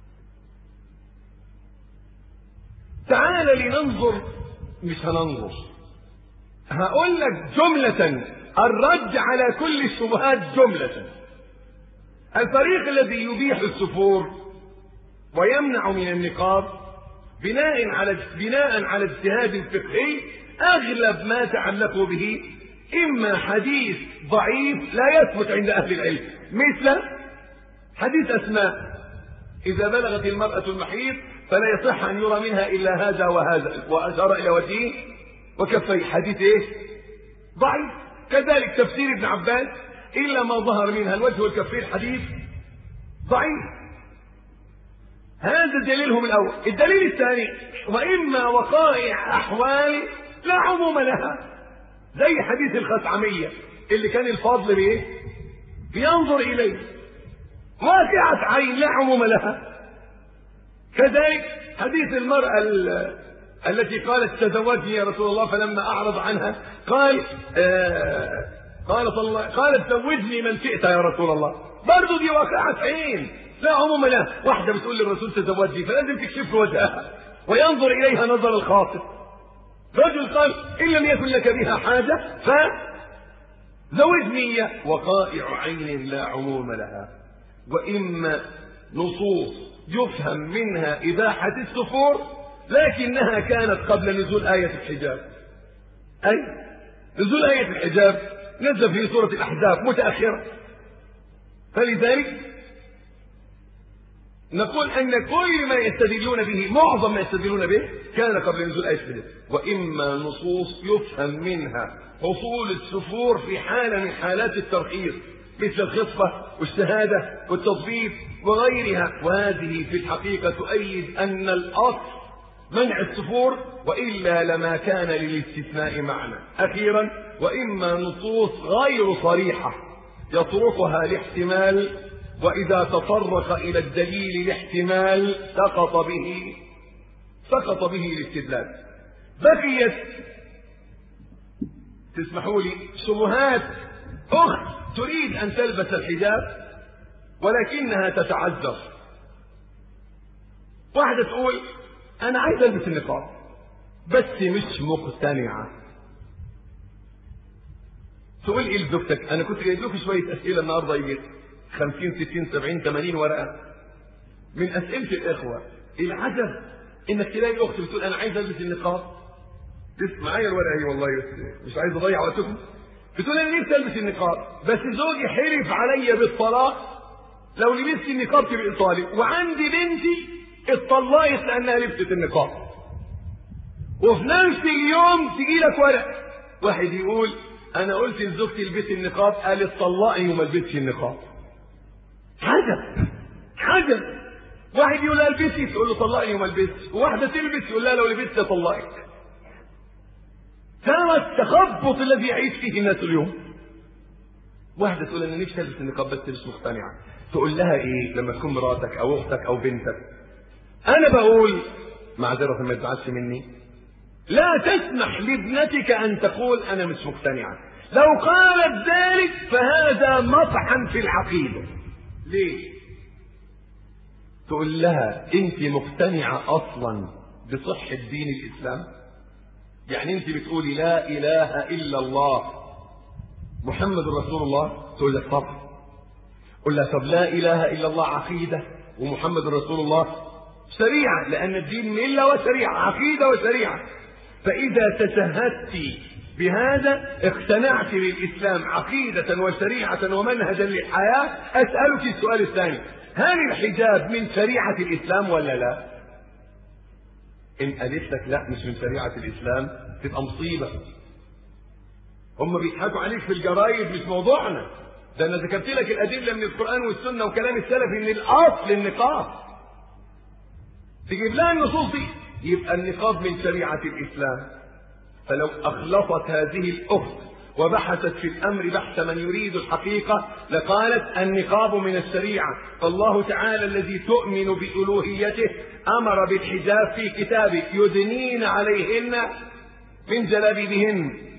تعال لننظر، مش هننظر، هقول لك جملة الرد على كل الشبهات جملة. الفريق الذي يبيح السفور ويمنع من النقاب بناء على بناء على اجتهاد فقهي، اغلب ما تعلقوا به اما حديث ضعيف لا يثبت عند اهل العلم، مثل حديث اسماء: اذا بلغت المرأة المحيض فلا يصح ان يرى منها الا هذا وهذا، واشار الى وجهه وكفيه. حديث ايه؟ ضعيف. كذلك تفسير ابن عباس: الا ما ظهر منها الوجه والكفين، حديث ضعيف. هذا دليلهم الاول. الدليل الثاني: واما وقائع احوال لا عموم لها، زي حديث الخثعمية اللي كان الفضل بايه؟ بينظر اليه، واقعة عين لا عموم لها. كذلك حديث المرأة التي قالت: تزوجني يا رسول الله، فلما اعرض عنها قال آه قال صلى الله قالت: زوجني من شئت يا رسول الله. برضه دي واقعة عين لا عموم لها. واحدة بتقول للرسول: تزوجني، فلازم تكشف له وجهها وينظر اليها نظر الخاطب. رجل قال: ان لم يكن لك بها حاجة فزوجني. وقائع عين لا عموم لها. واما نصوص يفهم منها اباحة السفور لكنها كانت قبل نزول آية الحجاب، أي نزول آية الحجاب نزل في سورة الأحزاب متأخرة، فلذلك نقول أن كل ما يستدلون به، معظم ما يستدلون به، كان قبل نزول آية الحجاب. وإما نصوص يفهم منها حصول السفور في حالة من حالات الترخيص، مثل الخصفة والشهادة والتطبيب وغيرها، وهذه في الحقيقة تؤيد أن الأصل منع السفور، وإلا لما كان للاستثناء معنى. أخيرا: وإما نصوص غير صريحة يطرقها الاحتمال، وإذا تطرق إلى الدليل الاحتمال سقط به سقط به الاستدلال. بقيت، تسمحوا لي، شبهات أخت تريد أن تلبس الحجاب ولكنها تتعذر. واحدة تقول: أنا عايز ألبس النقاب بس مش مقتنعة. تقول إيه لزوجتك؟ أنا كنت جايب لكم شوية أسئلة النهارده، يجي خمسين ستين سبعين ثمانين ورقة من أسئلة الإخوة. العجب إنك تلاقي أخت بتقول: أنا عايز ألبس النقاب. تسمع معايا الورقة دي والله، مش عايز أضيع وقتكم. بتقول انا نفسي البس النقاب بس زوجي حلف عليا بالطلاق لو لبست النقاب تبقى طالق، وعندي بنتي اتطلقت لانها لبست النقاب، وفي نفس اليوم تجي لك ورق واحد يقول انا قلت لزوجتي البسي النقاب قالت طلقني وما لبستش النقاب. عجب عجب. واحد يقول لها البسي تقول له طلقني وما لبستش، وواحده تلبس يقول لها لو لبست اطلقك. ترى التخبط الذي يعيش فيه الناس اليوم. واحده تقول انا نفسي البس النقاب بس مش مقتنعه، تقول لها ايه لما تكون مراتك او اختك او بنتك؟ انا بقول معذره ما تزعلش مني، لا تسمح لابنتك ان تقول انا مش مقتنعه. لو قالت ذلك فهذا مطعن في العقيده. ليه؟ تقول لها انت مقتنعه اصلا بصحه دين الاسلام؟ يعني انت بتقولي لا اله الا الله محمد رسول الله؟ تقول لك طبعا. قل لها طب لا اله الا الله عقيده ومحمد رسول الله شريعه، لان الدين مله وشريعه، عقيده وشريعه. فاذا تشهدت بهذا اقتنعت بالاسلام عقيده وشريعه ومنهجا للحياه. اسالك السؤال الثاني، هل الحجاب من شريعه الاسلام ولا لا؟ ان قالت لك لا مش من شريعه الاسلام تبقى مصيبه. هم بيضحكوا عليك في الجرايد، مش موضوعنا ده. انا ذكرت لك الادله من القران والسنه وكلام السلف ان الاصل النقاب. تجيب لها النصوص دي يبقى النقاب من شريعه الاسلام. فلو اخلصت هذه الاخت وبحثت في الامر بحث من يريد الحقيقه لقالت النقاب من الشريعه. فالله تعالى الذي تؤمن بالوهيته امر بالحجاب في كتابه يدنين عليهن من جلابيبهن.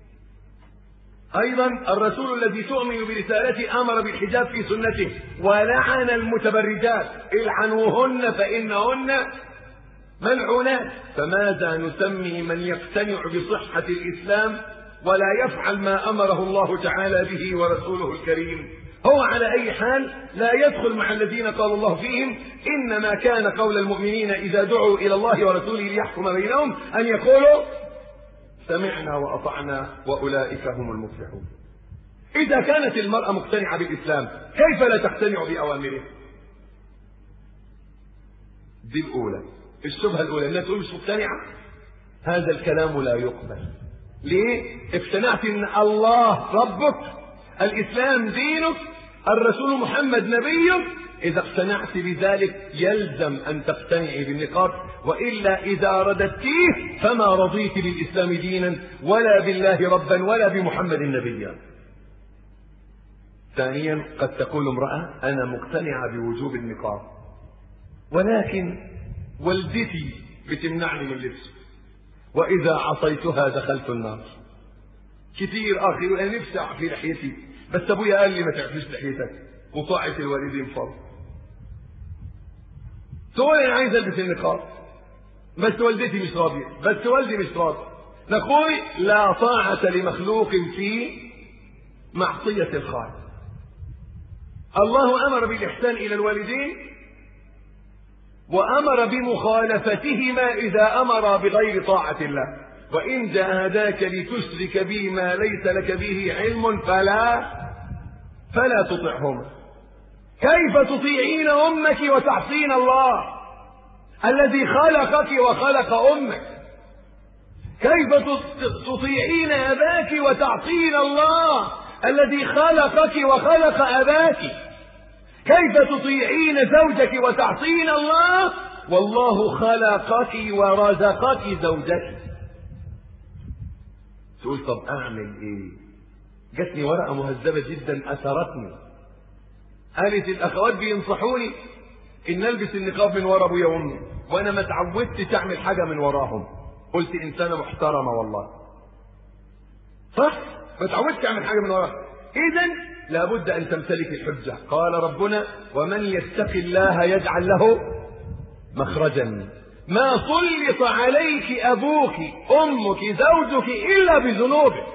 ايضا الرسول الذي تؤمن برسالته امر بالحجاب في سنته ولعن المتبرجات العنوهن فانهن ملعونات. فماذا نسمي من يقتنع بصحه الاسلام ولا يفعل ما امره الله تعالى به ورسوله الكريم؟ هو على اي حال لا يدخل مع الذين قال الله فيهم انما كان قول المؤمنين اذا دعوا الى الله ورسوله ليحكم بينهم ان يقولوا سمعنا واطعنا واولئك هم المفلحون. اذا كانت المراه مقتنعه بالاسلام كيف لا تقتنع باوامره؟ دي الاولى. الشبهه الاولى انها تقول مش مقتنعه، هذا الكلام لا يقبل. ليه؟ اقتنعت ان الله ربك، الاسلام دينك، الرسول محمد نبيك. اذا اقتنعت بذلك يلزم ان تقتنعي بالنقاب، والا اذا رددتيه فما رضيت بالاسلام دينا ولا بالله ربا ولا بمحمد نبيا. ثانيا قد تقول امراه انا مقتنعه بوجوب النقاب ولكن والدتي بتمنعني من لبسه واذا عصيتها دخلت النار. كثير اخر يقول انا نفسي اعفي لحيتي بس ابويا قال لي ما تعفيش لحيتك وطاعه الوالدين فرض. تقول انا عايز البس النقاب بس والدتي مش راضيه، بس والدي مش راضي. نقول لا طاعه لمخلوق في معصيه الخالق. الله امر بالاحسان الى الوالدين وامر بمخالفتهما اذا امر بغير طاعه الله. وان جاهداك لتشرك بي ما ليس لك به علم فلا فلا تطعهما. كيف تطيعين امك وتعصين الله الذي خلقك وخلق امك؟ كيف تطيعين اباك وتعصين الله الذي خلقك وخلق اباك؟ كيف تطيعين زوجك وتعصين الله والله خلقك ورزقك زوجك؟ تقول طب اعمل ايه؟ جاتني ورقه مهذبه جدا اثرتني، قالت الاخوات بينصحوني ان البس النقاب من ورا ابويا وامي وانا ما اتعودتش اعمل حاجه من وراهم. قلت انسانه محترمه والله، صح؟ ما اتعودتش اعمل حاجه من وراهم، اذا لابد ان تمتلك الحجه. قال ربنا ومن يتق الله يجعل له مخرجا. ما سلط عليك ابوك امك زوجك الا بذنوبك.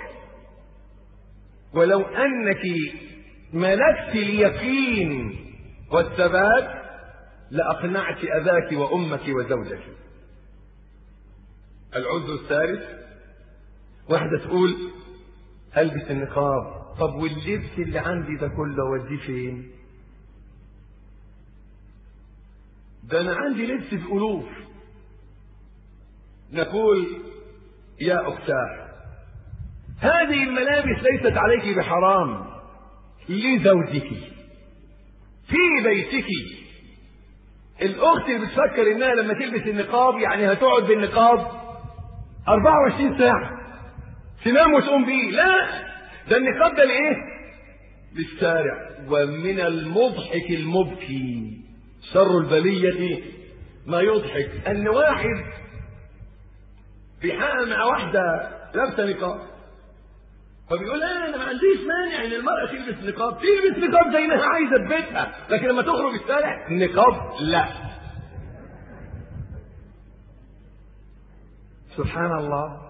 ولو انك ملكت اليقين والثبات لاقنعت اباك وامك وزوجك. العذر الثالث واحده تقول البس النقاب. طب واللبس اللي عندي ده كله اوديه فين؟ ده انا عندي لبس بألوف. نقول يا اختاه، هذه الملابس ليست عليك بحرام، لزوجك في بيتك. الاخت اللي بتفكر انها لما تلبس النقاب يعني هتقعد بالنقاب أربعة وعشرين ساعة تنام وتقوم بيه، لا، ده النقاب ده لايه؟ للشارع. ومن المضحك المبكي شر البلية ما يضحك، ان واحد بيحقق مع واحدة لابسة نقاب، فبيقول لا انا ما عنديش مانع ان المرأة تلبس نقاب، تلبس نقاب زي ما عايزة في بيتها، لكن لما تخرج الشارع نقاب لا. سبحان الله،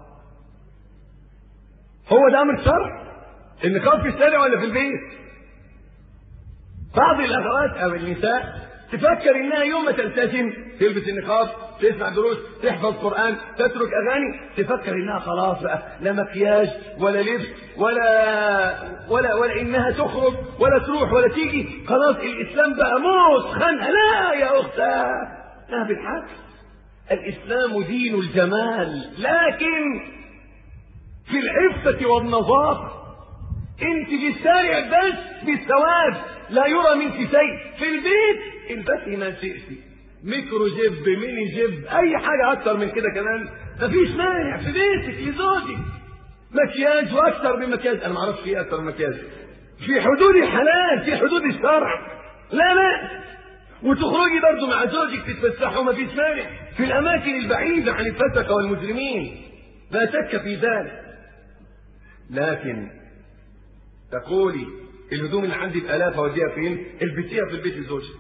هو ده امر شرع؟ النقاب في الشارع ولا في البيت؟ بعض الاخوات او النساء تفكر انها يوم ما تلتزم تلبس النقاب، تسمع دروس، تحفظ قرآن، تترك اغاني، تفكر انها خلاص بقى لا مكياج ولا لبس ولا ولا ولا انها تخرج ولا تروح ولا تيجي، خلاص الاسلام بقى موت خنقه. لا يا اختاه، لا بالعكس، الاسلام دين الجمال، لكن في العفة والنظافة. انت في الشارع بس بالسواد لا يرى منك شيء، في البيت البسي ما شئتي، ميكرو جيب، ميني جيب، اي حاجة اكتر من كده كمان مفيش مانع، في بيتك لزوجك. مكياج واكثر من مكياج، انا ما اعرفش ايه اكثر من مكياج، في حدود الحلال، في حدود الشرع، لا لا. وتخرجي برضه مع زوجك تتفسحوا مفيش مانع في الاماكن البعيدة عن الفسقة والمجرمين، لا شك في ذلك. لكن تقولي الهدوم اللي عندي بآلاف اوديها فين؟ البسيها في البيت لزوجك.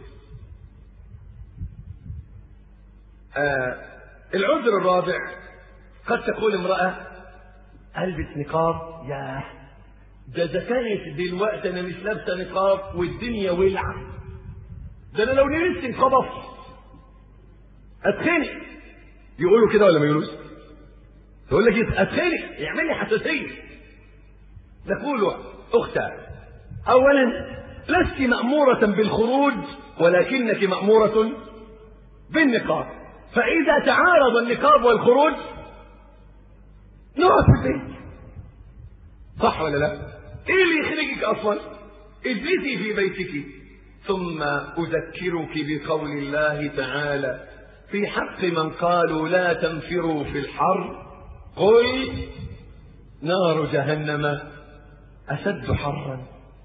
آه العذر الرابع، قد تقول امرأة البس نقاب، يا ده اذا كانت دلوقتي انا مش لابسه نقاب والدنيا ولعه، ده انا لو لبست نقاب اتخنق. يقولوا كده ولا ما يقولوش؟ يقول لك اتخنق، يعمل لي حساسيه. نقول اختاه، اولا لست مأمورة بالخروج ولكنك مأمورة بالنقاب، فإذا تعارض النقاب والخروج نقعد في البيت، صح ولا لا؟ ايه اللي يخرجك اصلا؟ اجلسي في بيتك. ثم اذكرك بقول الله تعالى في حق من قالوا لا تنفروا في الحر، قل نار جهنم أشد حرا.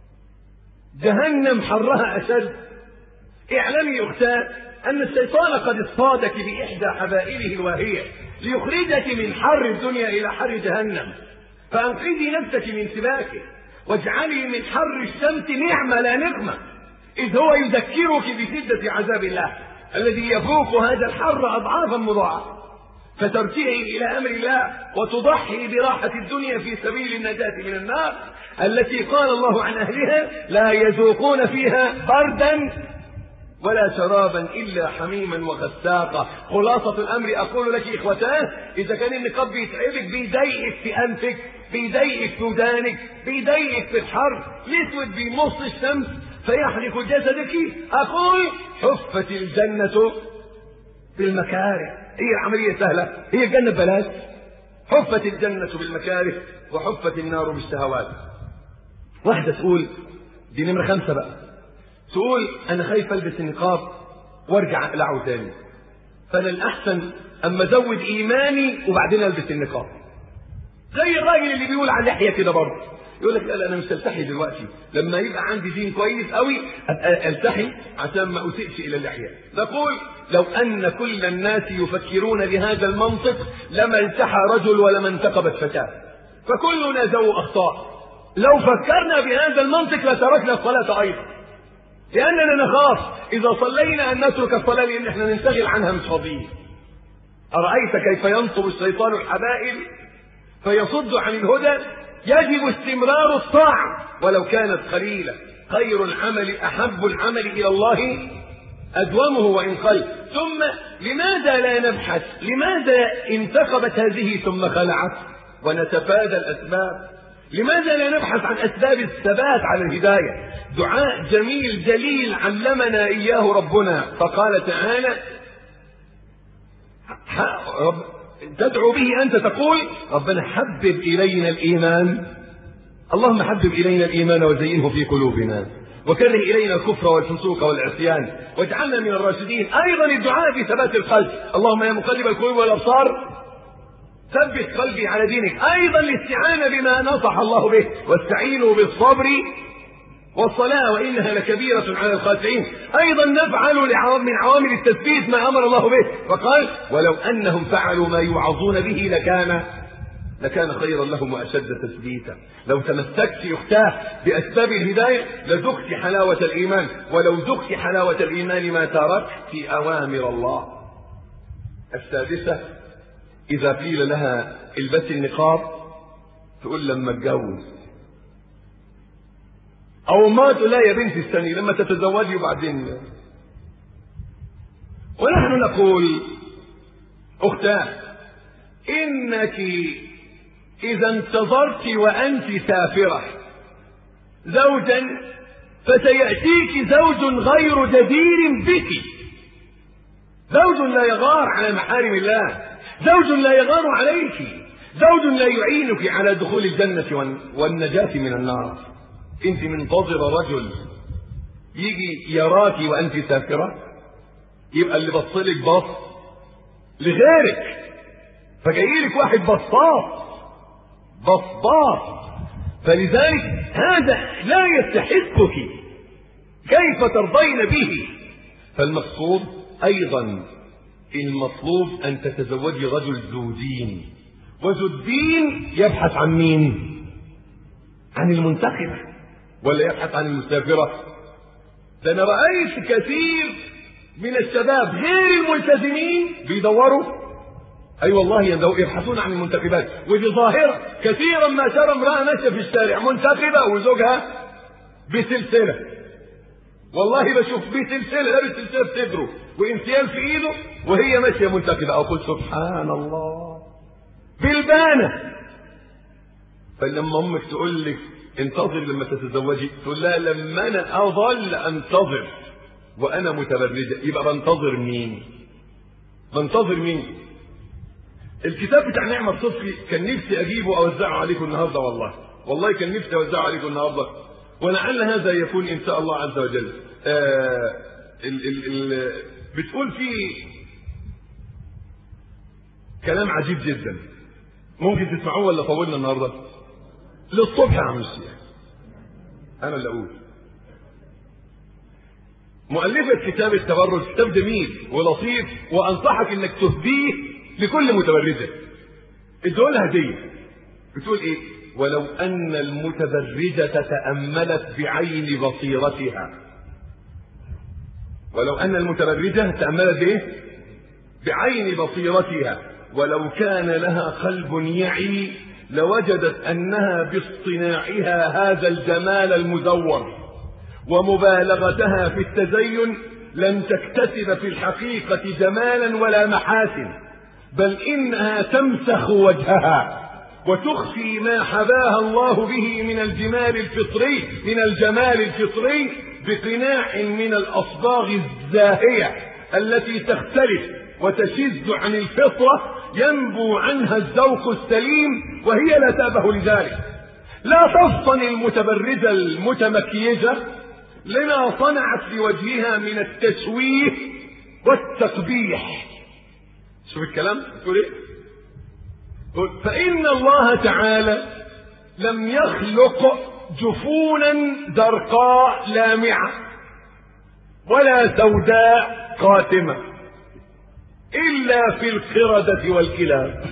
جهنم حرها أشد. اعلمي يا أختاه أن الشيطان قد اصطادك بإحدى حبائله الواهية ليخرجك من حر الدنيا إلى حر جهنم، فأنقذي نفسك من سباكه واجعلي من حر الشمس نعمة لا نقمة، إذ هو يذكرك بشدة عذاب الله الذي يفوق هذا الحر أضعافا مضاعفة، فترجعي إلى أمر الله وتضحي براحة الدنيا في سبيل النجاة من النار التي قال الله عن أهلها لا يذوقون فيها بردا ولا شرابا إلا حميما وغساقا. خلاصة الأمر أقول لك إخوتاه، إذا كان النقاب بيتعبك، بيضايقك في أنفك، بيضايقك في ودانك، بيضايقك في الحر، الأسود بيمص الشمس فيحرق جسدك، أقول حفت الجنة بالمكاره. هي العملية سهلة، هي الجنة ببلاش. حفت الجنة بالمكاره وحفت النار بالشهوات. واحدة تقول، دي نمرة خمسة بقى، تقول أنا خايف ألبس النقاب وارجع أقلعه تاني، فأنا الأحسن أما أزود إيماني وبعدين ألبس النقاب. زي الراجل اللي بيقول على اللحية كده برضه، يقول لك لا أنا مش هلتحي دلوقتي، لما يبقى عندي دين كويس قوي ألتحي عشان ما أسئش إلى اللحية. نقول لو أن كل الناس يفكرون بهذا المنطق لما التحى رجل ولما انتقبت فتاة، فكلنا ذو أخطاء. لو فكرنا بهذا المنطق لتركنا الصلاة أيضا، لأننا نخاف إذا صلينا أن نترك الصلاة لأن احنا ننشغل عنها مش فاضيين. أرأيت كيف ينصب الشيطان الحبائل فيصد عن الهدى؟ يجب استمرار الطاعة ولو كانت قليلة. خير العمل أحب العمل إلى الله أدومه وإن قل. ثم لماذا لا نبحث لماذا انتخبت هذه ثم خلعت ونتفادى الأسباب؟ لماذا لا نبحث عن أسباب الثبات على الهداية؟ دعاء جميل جليل علمنا إياه ربنا، فقال تعالى تدعو به أنت تقول ربنا حبب إلينا الإيمان، اللهم حبب إلينا الإيمان وزينه في قلوبنا وكره إلينا الكفر والفسوق والعصيان واجعلنا من الراشدين. أيضا الدعاء في ثبات القلب، اللهم يا مقلب القلوب والأبصار ثبت قلبي على دينك. أيضا الاستعانة بما نصح الله به، واستعينوا بالصبر والصلاة وإنها لكبيرة على الخاشعين. أيضا نفعل من عوامل التثبيت ما أمر الله به، فقال ولو أنهم فعلوا ما يوعظون به لكان لكان خيرا لهم وأشد تثبيتا. لو تمسكت أختاه بأسباب الهداية لذقت حلاوة الإيمان، ولو ذقت حلاوة الإيمان ما تركت أوامر الله. السادسة إذا قيل لها البس النقاب تقول لما اتجوز، أو ما تقول لا يا بنتي استني لما تتزوجي وبعدين. ونحن نقول أختاه إنك إذا انتظرت وأنت سافرة زوجا فسيأتيك زوج غير جدير بك، زوج لا يغار على محارم الله، زوج لا يغار عليك، زوج لا يعينك على دخول الجنة والنجاة من النار. انت منتظرة رجل يجي يراك وانت سافرة، يبقى اللي بصلك بص لغيرك، فجايلك واحد بصاص بصباص، فلذلك هذا لا يستحقك، كيف ترضين به؟ فالمقصود أيضا المطلوب أن تتزوجي رجل ذو دين، وذو الدين يبحث عن مين؟ عن المنتخبة ولا يبحث عن المسافرة؟ ده أنا رأيت كثير من الشباب غير الملتزمين بيدوروا، أي أيوة والله يبحثون عن المنتخبات، ودي ظاهرة كثيرا ما ترى امرأة ماشية في الشارع منتخبة وزوجها بسلسلة، والله بشوف بسلسلة لابس سلسلة في صدره وانسيال في ايده وهي ماشية منتخبة، أقول سبحان الله بالبانة. فلما أمك تقول لك انتظر لما تتزوجي، تقول لها لما أنا أظل أنتظر وأنا متبرجة يبقى بنتظر مين؟ بنتظر مين؟ الكتاب بتاع نعمة صدقي كان نفسي أجيبه أوزعه عليكم النهاردة، والله والله كان نفسي أوزعه عليكم النهاردة، ولعل هذا يكون إن شاء الله عز وجل. آه ال ال ال بتقول فيه كلام عجيب جدا، ممكن تسمعوه ولا طولنا النهاردة؟ للصبح يا عم الشيخ أنا اللي أقول. مؤلفة كتاب التبرج كتاب جميل ولطيف، وأنصحك إنك تهديه لكل متبرجة، ادعوا لها هدية. بتقول إيه؟ ولو أن المتبرجة تأملت بعين بصيرتها، ولو أن المتبرجة تأملت بإيه؟ بعين بصيرتها، ولو كان لها قلب يعي لوجدت أنها باصطناعها هذا الجمال المزور ومبالغتها في التزين لم تكتسب في الحقيقة جمالا ولا محاسن، بل إنها تمسخ وجهها وتخفي ما حباها الله به من الجمال الفطري من الجمال الفطري بقناع من الأصباغ الزاهية التي تختلف وتشذ عن الفطرة ينبو عنها الذوق السليم، وهي لا تأبه لذلك. لا تفطن المتبرجة المتمكيجة لما صنعت لوجهها من التشويه والتقبيح. شوف الكلام تقول ايه؟ فإن الله تعالى لم يخلق جفونا زرقاء لامعة ولا سوداء قاتمة إلا في القردة والكلاب.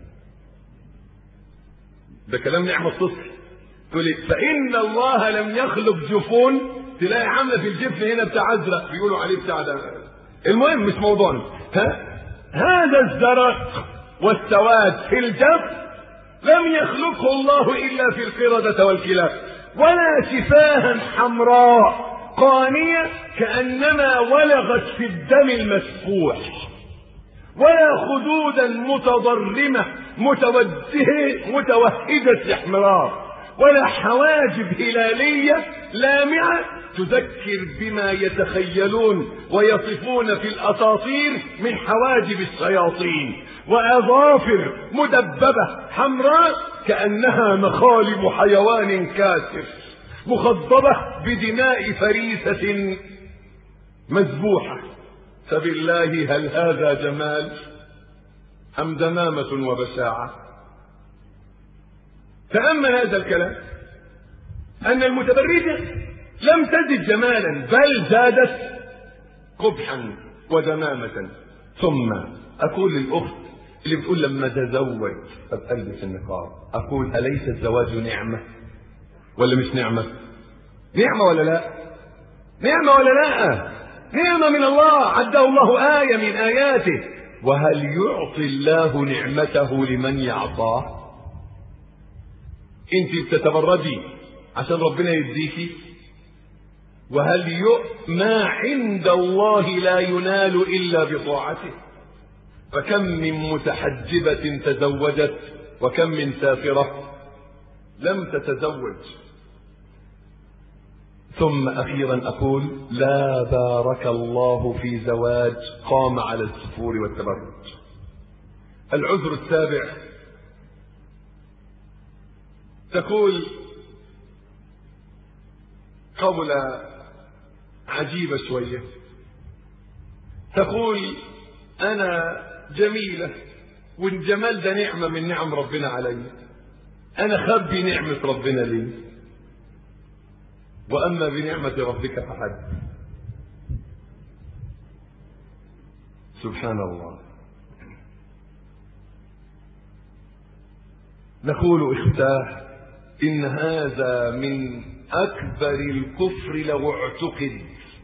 ده كلام نعمة الصدق. تقول فإن الله لم يخلق جفون، تلاقي عاملة في الجفن هنا بتاع أزرق بيقولوا عليه بتاع ده، المهم مش موضوعنا. ها؟ هذا الزرق والسواد في الجف لم يخلقه الله إلا في القردة والكلاب، ولا شفاها حمراء قانية كأنما ولغت في الدم المسفوح، ولا خدودا متضرمة متوجهة متوهجة احمرار، ولا حواجب هلالية لامعة تذكر بما يتخيلون ويصفون في الأساطير من حواجب الشياطين، وأظافر مدببة حمراء كأنها مخالب حيوان كاسر مخضبة بدماء فريسة مذبوحة. فبالله هل هذا جمال أم دمامة وبشاعة؟ تأمل هذا الكلام، أن المتبرجة لم تزد جمالا بل زادت قبحا ودمامة. ثم أقول للأخت اللي بتقول لما تزوج أبقى ألبس النقاب، أقول أليس الزواج نعمة ولا مش نعمة؟ نعمة ولا لا؟ نعمة ولا لا؟ نعمة من الله عده الله آية من آياته. وهل يعطي الله نعمته لمن يعطاه؟ انت بتتبرجي عشان ربنا يديكي؟ وهل ي... ما عند الله لا ينال إلا بطاعته. فكم من متحجبة تزوجت وكم من سافرة لم تتزوج. ثم أخيرا أقول لا بارك الله في زواج قام على السفور والتبرج. العذر السابع، تقول قولة عجيبة شوية، تقول أنا جميلة والجمال ده نعمة من نعم ربنا علي، أنا خبي نعمة ربنا لي، وأما بنعمة ربك فحد. سبحان الله. نقول اختاه إن هذا من أكبر الكفر لو اعتقد،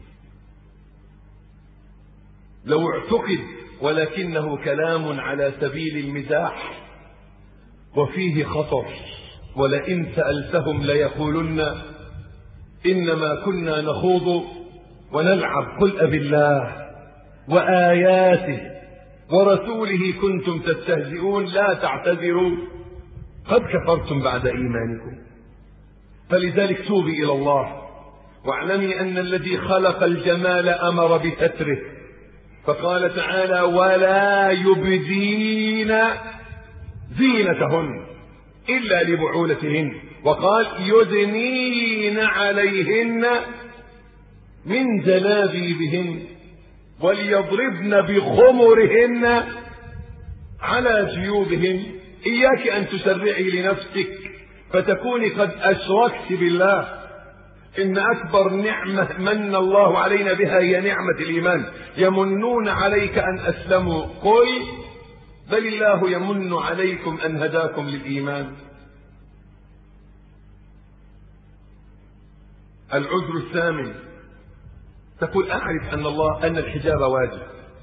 لو اعتقد، ولكنه كلام على سبيل المزاح وفيه خطر. ولئن سألتهم ليقولن إنما كنا نخوض ونلعب، قل أبالله وآياته ورسوله كنتم تستهزئون لا تعتذروا قد كفرتم بعد إيمانكم. فلذلك توبي إلى الله واعلمي أن الذي خلق الجمال أمر بستره، فقال تعالى ولا يبدين زينتهن إلا لبعولتهن، وقال يدنين عليهن من جلابيبهن وليضربن بخمرهن على جيوبهن. إياك أن تسرعي لنفسك فتكوني قد أشركت بالله. إن أكبر نعمة من الله علينا بها هي نعمة الإيمان. يمنون عليك أن أسلموا، قل بل الله يمن عليكم أن هداكم للإيمان. العذر الثامن، تقول أعرف أن الله أن الحجاب واجب،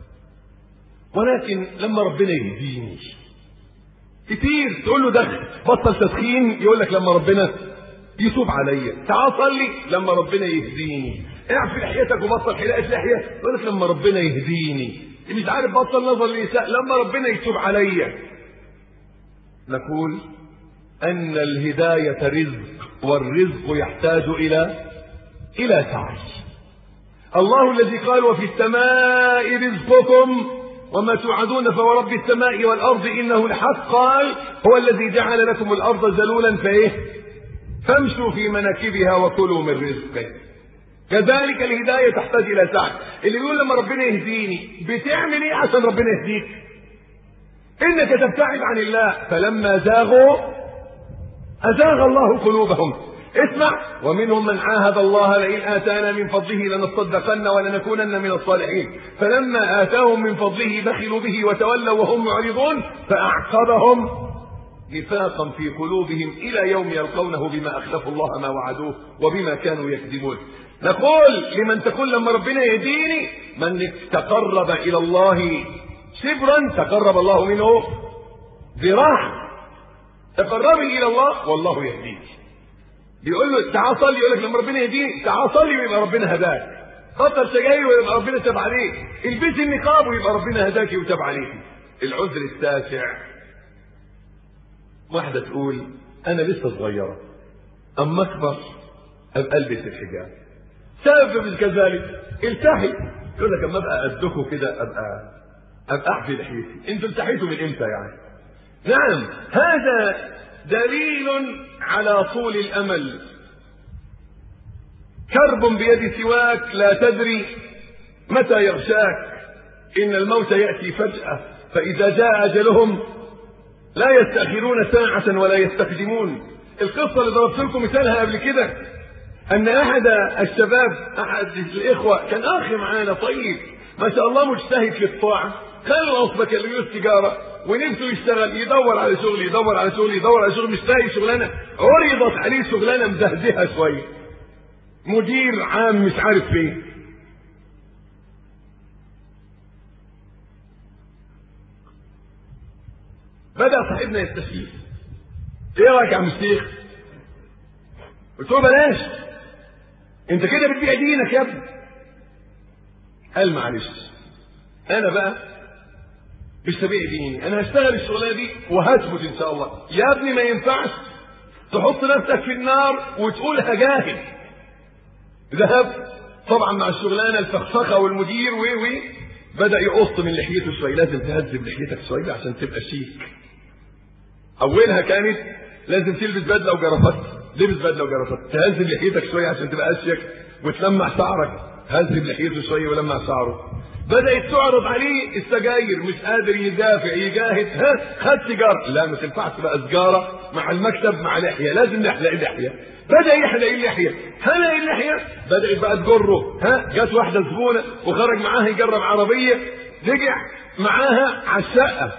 ولكن لما ربنا يهديني كتير تقول له دخل بطل تدخين، يقول لك لما ربنا يتوب عليا. تعال صلي لما ربنا يهديني. اعفي لحيتك وبطل حلاقة لحية، يقول لك لما ربنا يهديني. مش عارف بطل نظر للنساء لما ربنا يتوب عليا. نقول أن الهداية رزق، والرزق يحتاج إلى إلى سعي. الله الذي قال وفي السماء رزقكم وما توعدون فورب السماء والأرض إنه الحق، قال هو الذي جعل لكم الأرض ذلولا فإيه فامشوا في مناكبها وكلوا من رزقه. كذلك الهداية تحتاج إلى سعي. اللي يقول لما ربنا يهديني بتعمل إيه عشان ربنا يهديك؟ إنك تبتعد عن الله. فلما زاغوا أزاغ الله قلوبهم. اسمع، ومنهم من عاهد الله لئن آتانا من فضله لنصدقن ولنكونن من الصالحين فلما آتاهم من فضله بخلوا به وتولوا وهم معرضون فأعقبهم نفاقا في قلوبهم إلى يوم يلقونه بما أخلفوا الله ما وعدوه وبما كانوا يكذبون. نقول لمن تقول لما ربنا يهديني، من تقرب إلى الله شبرا تقرب الله منه ذراعا. تقربي إلى الله والله يهديك. بيقول له تعال صلي، يقول لك لما ربنا يهديك تعال صلي ويبقى ربنا هداك. بطل سجاير ويبقى ربنا تاب عليك. البسي النقاب ويبقى ربنا هداك وتاب عليك. العذر التاسع، واحدة تقول أنا لسه صغيرة اما اكبر ابقى البس الحجاب. سبب كذلك التحي، يقول لك اما ابقى قدكم كده ابقى ابقى احفي لحيتي. انتوا التحيتوا من امتى يعني؟ نعم، هذا دليل على طول الامل. كرب بيد سواك لا تدري متى يغشاك، ان الموت ياتي فجأة، فاذا جاء اجلهم لا يستأخرون ساعة ولا يستقدمون. القصة اللي ضربت لكم مثالها قبل كده، ان احد الشباب احد الاخوة كان اخي معانا طيب ما شاء الله مجتهد في الطاعة، خلص بكالوريوس تجارة ونفسه يشتغل، يدور على شغل يدور على شغل يدور على شغل مش لاقي شغلانة، عرضت عليه شغلانة مزهزهة شوية، مدير عام مش عارف فين. بدأ صاحبنا يستشير، ايه رايك يا عم الشيخ؟ قلت له بلاش، انت كده بتبيع دينك يا ابني. قال معلش انا بقى مش هبيع ديني، انا هشتغل الشغلانه دي وهثبت ان شاء الله. يا ابني ما ينفعش تحط نفسك في النار وتقول هجاهد. ذهب طبعا مع الشغلانه الفخفخه والمدير و و بدا يقص من لحيته شويه، لازم تهذب لحيتك شويه عشان تبقى شيك. اولها كانت لازم تلبس بدله وجرافات، لبس بدله وجرافات، تهذب لحيتك شويه عشان تبقى اشيك وتلمع شعرك، هذب لحيته شويه ولمع شعره. بدات تعرض عليه السجاير، مش قادر يدافع يجاهد، ها خد سيجاره، لا ما تنفعش بقى سجاره مع المكتب مع لحيه، لازم نحلق اللحيه. بدا يحلق اللحيه، حلق اللحيه بدات بقى تجره، ها جت واحده زبونه وخرج معاها يجرب عربيه، رجع معاها على الشقه،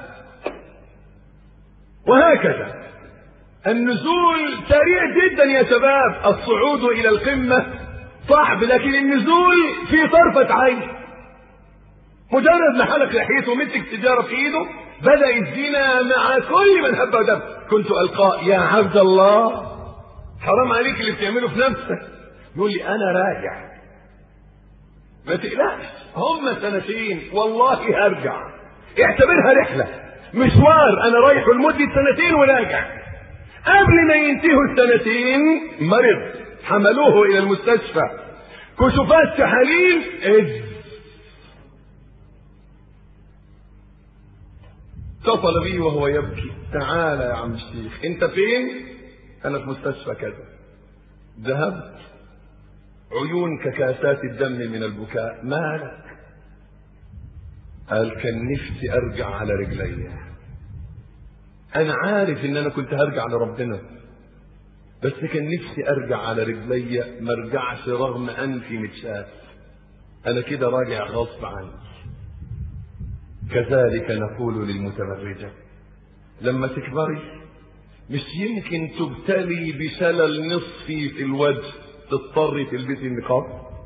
وهكذا. النزول سريع جدا يا شباب، الصعود الى القمه صعب، لكن النزول في طرفه عين. مجرد ما حلق لحيته ومسك سيجاره في ايده بدا الزنا مع كل من هب ودب. كنت القاه يا عبد الله حرام عليك اللي بتعمله في نفسك. يقول لي انا راجع. ما تقلقش، هم سنتين والله هرجع، اعتبرها رحله مشوار، انا رايح لمده سنتين وراجع. قبل ما ينتهوا السنتين مرض، حملوه الى المستشفى، كشوفات تحاليل إز. اتصل بي وهو يبكي، تعال يا عم الشيخ انت فين؟ انا في مستشفى كذا. ذهبت، عيون ككاسات الدم من البكاء. مالك؟ قال كان نفسي ارجع على رجلي، انا عارف ان انا كنت هرجع لربنا بس كان نفسي ارجع على رجلي، ما ارجعش رغم انفي متشاف، انا كده راجع غصب عني. كذلك نقول للمتبرجة لما تكبري مش يمكن تبتلي بشلل نصفي في الوجه تضطري تلبسي النقاب؟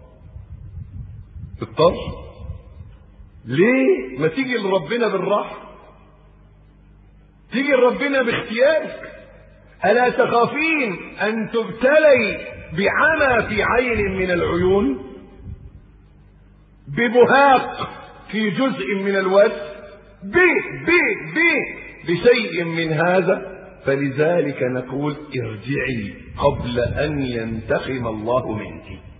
تضطر ليه؟ ما تيجي لربنا بالراحه، تيجي لربنا باختيارك. الا تخافين ان تبتلي بعمى في عين من العيون، ببهاق في جزء من الوجه، ب ب ب بشيء من هذا؟ فلذلك نقول ارجعي قبل ان ينتقم الله منك.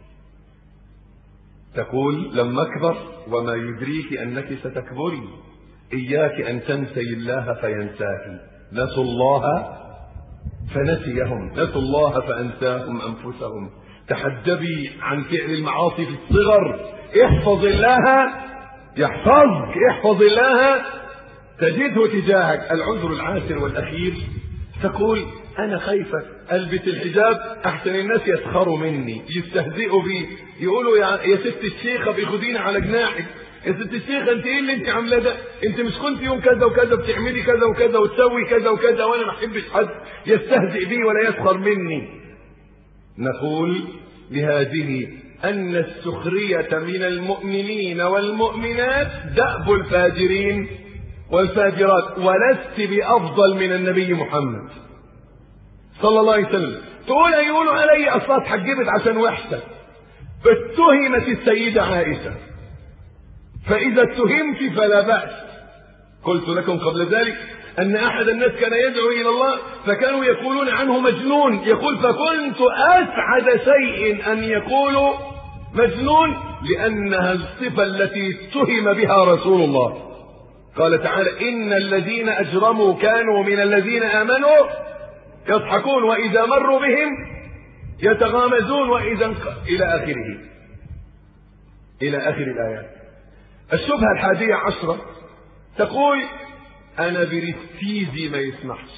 تقول لما اكبر وما يدريك انك ستكبري، اياك ان تنسي الله فينساك. نسوا الله فنسيهم، نسوا الله فانساهم انفسهم. تحجبي عن فعل المعاصي في الصغر، احفظ الله يحفظك، احفظ الله تجده تجاهك. العذر العاشر والاخير، تقول انا خايفه البس الحجاب احسن الناس يسخروا مني، يستهزئوا بي، يقولوا يا, يا ست الشيخه بياخديني على جناحك، يا ست الشيخه انت ايه اللي انت عامله ده؟ انت مش كنت يوم كذا وكذا بتعملي كذا وكذا وتسوي كذا وكذا، وانا ما احبش حد يستهزئ بي ولا يسخر مني. نقول بهذه ان السخريه من المؤمنين والمؤمنات دأب الفاجرين والفاجرات، ولست بافضل من النبي محمد صلى الله عليه وسلم. تقول يقولوا علي اصلا اتحجبت عشان وحشه. اتهمت السيده عائشه، فاذا اتهمت فلا باس. قلت لكم قبل ذلك أن أحد الناس كان يدعو إلى الله فكانوا يقولون عنه مجنون، يقول فكنت أسعد شيء أن يقولوا مجنون لأنها الصفة التي اتهم بها رسول الله. قال تعالى إن الذين أجرموا كانوا من الذين آمنوا يضحكون وإذا مروا بهم يتغامزون وإذا إلى آخره إلى آخر الآيات. الشبهة الحادية عشرة تقول أنا برستيزي ما يسمحش،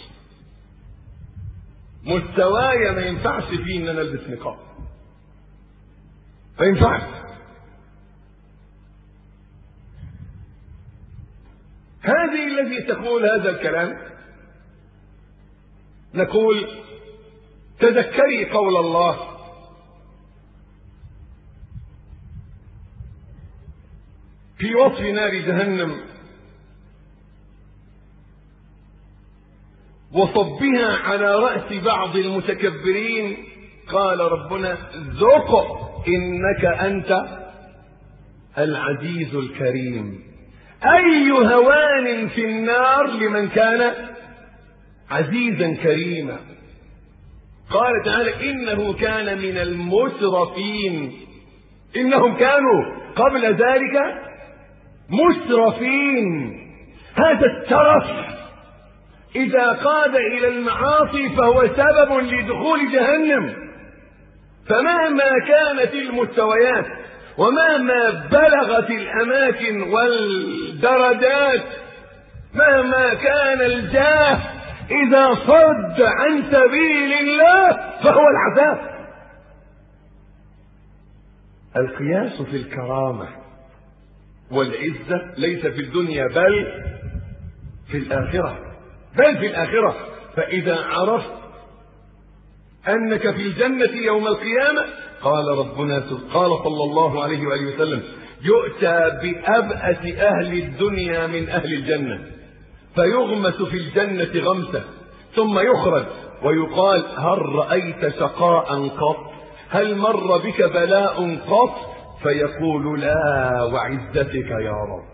مستواي ما ينفعش فيه إن أنا ألبس نقاب، ما ينفعش. هذه الذي تقول هذا الكلام نقول تذكري قول الله في وصف نار جهنم وصبها على رأس بعض المتكبرين، قال ربنا ذق إنك أنت العزيز الكريم. أي هوان في النار لمن كان عزيزا كريما. قال تعالى إنه كان من المسرفين، إنهم كانوا قبل ذلك مسرفين. هذا الترف إذا قاد إلى المعاصي فهو سبب لدخول جهنم. فمهما كانت المستويات ومهما بلغت الأماكن والدرجات، مهما كان الجاه، إذا صد عن سبيل الله فهو العذاب. القياس في الكرامة والعزة ليس في الدنيا بل في الآخرة، بل في الآخرة. فإذا عرفت أنك في الجنة يوم القيامة قال ربنا قال صلى الله عليه وآله وسلم يؤتى بأبأس أهل الدنيا من أهل الجنة فيغمس في الجنة غمسة ثم يخرج ويقال هل رأيت شقاء قط؟ هل مر بك بلاء قط؟ فيقول لا وعزتك يا رب.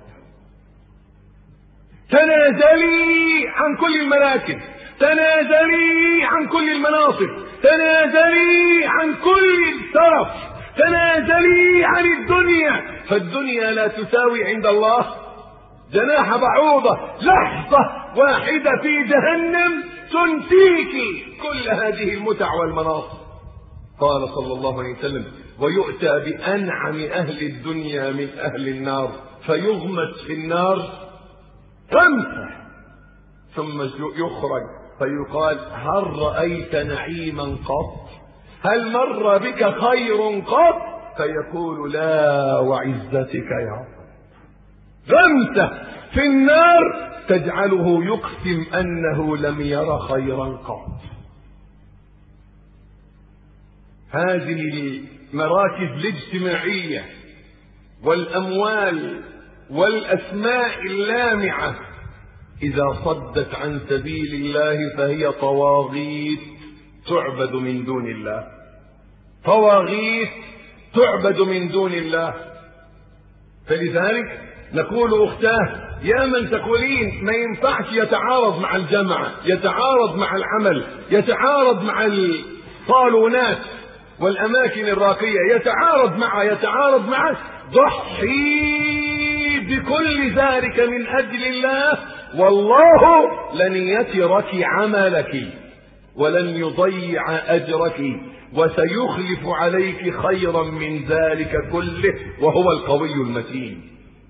تنازلي عن كل المراكب، تنازلي عن كل المناصب، تنازلي عن كل الترف، تنازلي عن الدنيا، فالدنيا لا تساوي عند الله جناح بعوضة. لحظة واحدة في جهنم تنسيك كل هذه المتع والمناصب. قال صلى الله عليه وسلم ويؤتى بأنعم أهل الدنيا من أهل النار فيغمس في النار غمسة ثم يخرج فيقال هل رأيت نعيما قط؟ هل مر بك خير قط؟ فيقول لا وعزتك يا رب. غمسة في النار تجعله يقسم أنه لم ير خيرا قط. هذه المراكز الاجتماعية والأموال والأسماء اللامعة إذا صدت عن سبيل الله فهي طواغيت تعبد من دون الله، طواغيت تعبد من دون الله. فلذلك نقول أختاه يا من تقولين ما ينفعش يتعارض مع الجامعة، يتعارض مع العمل، يتعارض مع الصالونات والأماكن الراقية، يتعارض مع يتعارض مع ضحي بكل ذلك من أجل الله، والله لن يترك عملك ولن يضيع أجرك وسيخلف عليك خيرا من ذلك كله وهو القوي المتين.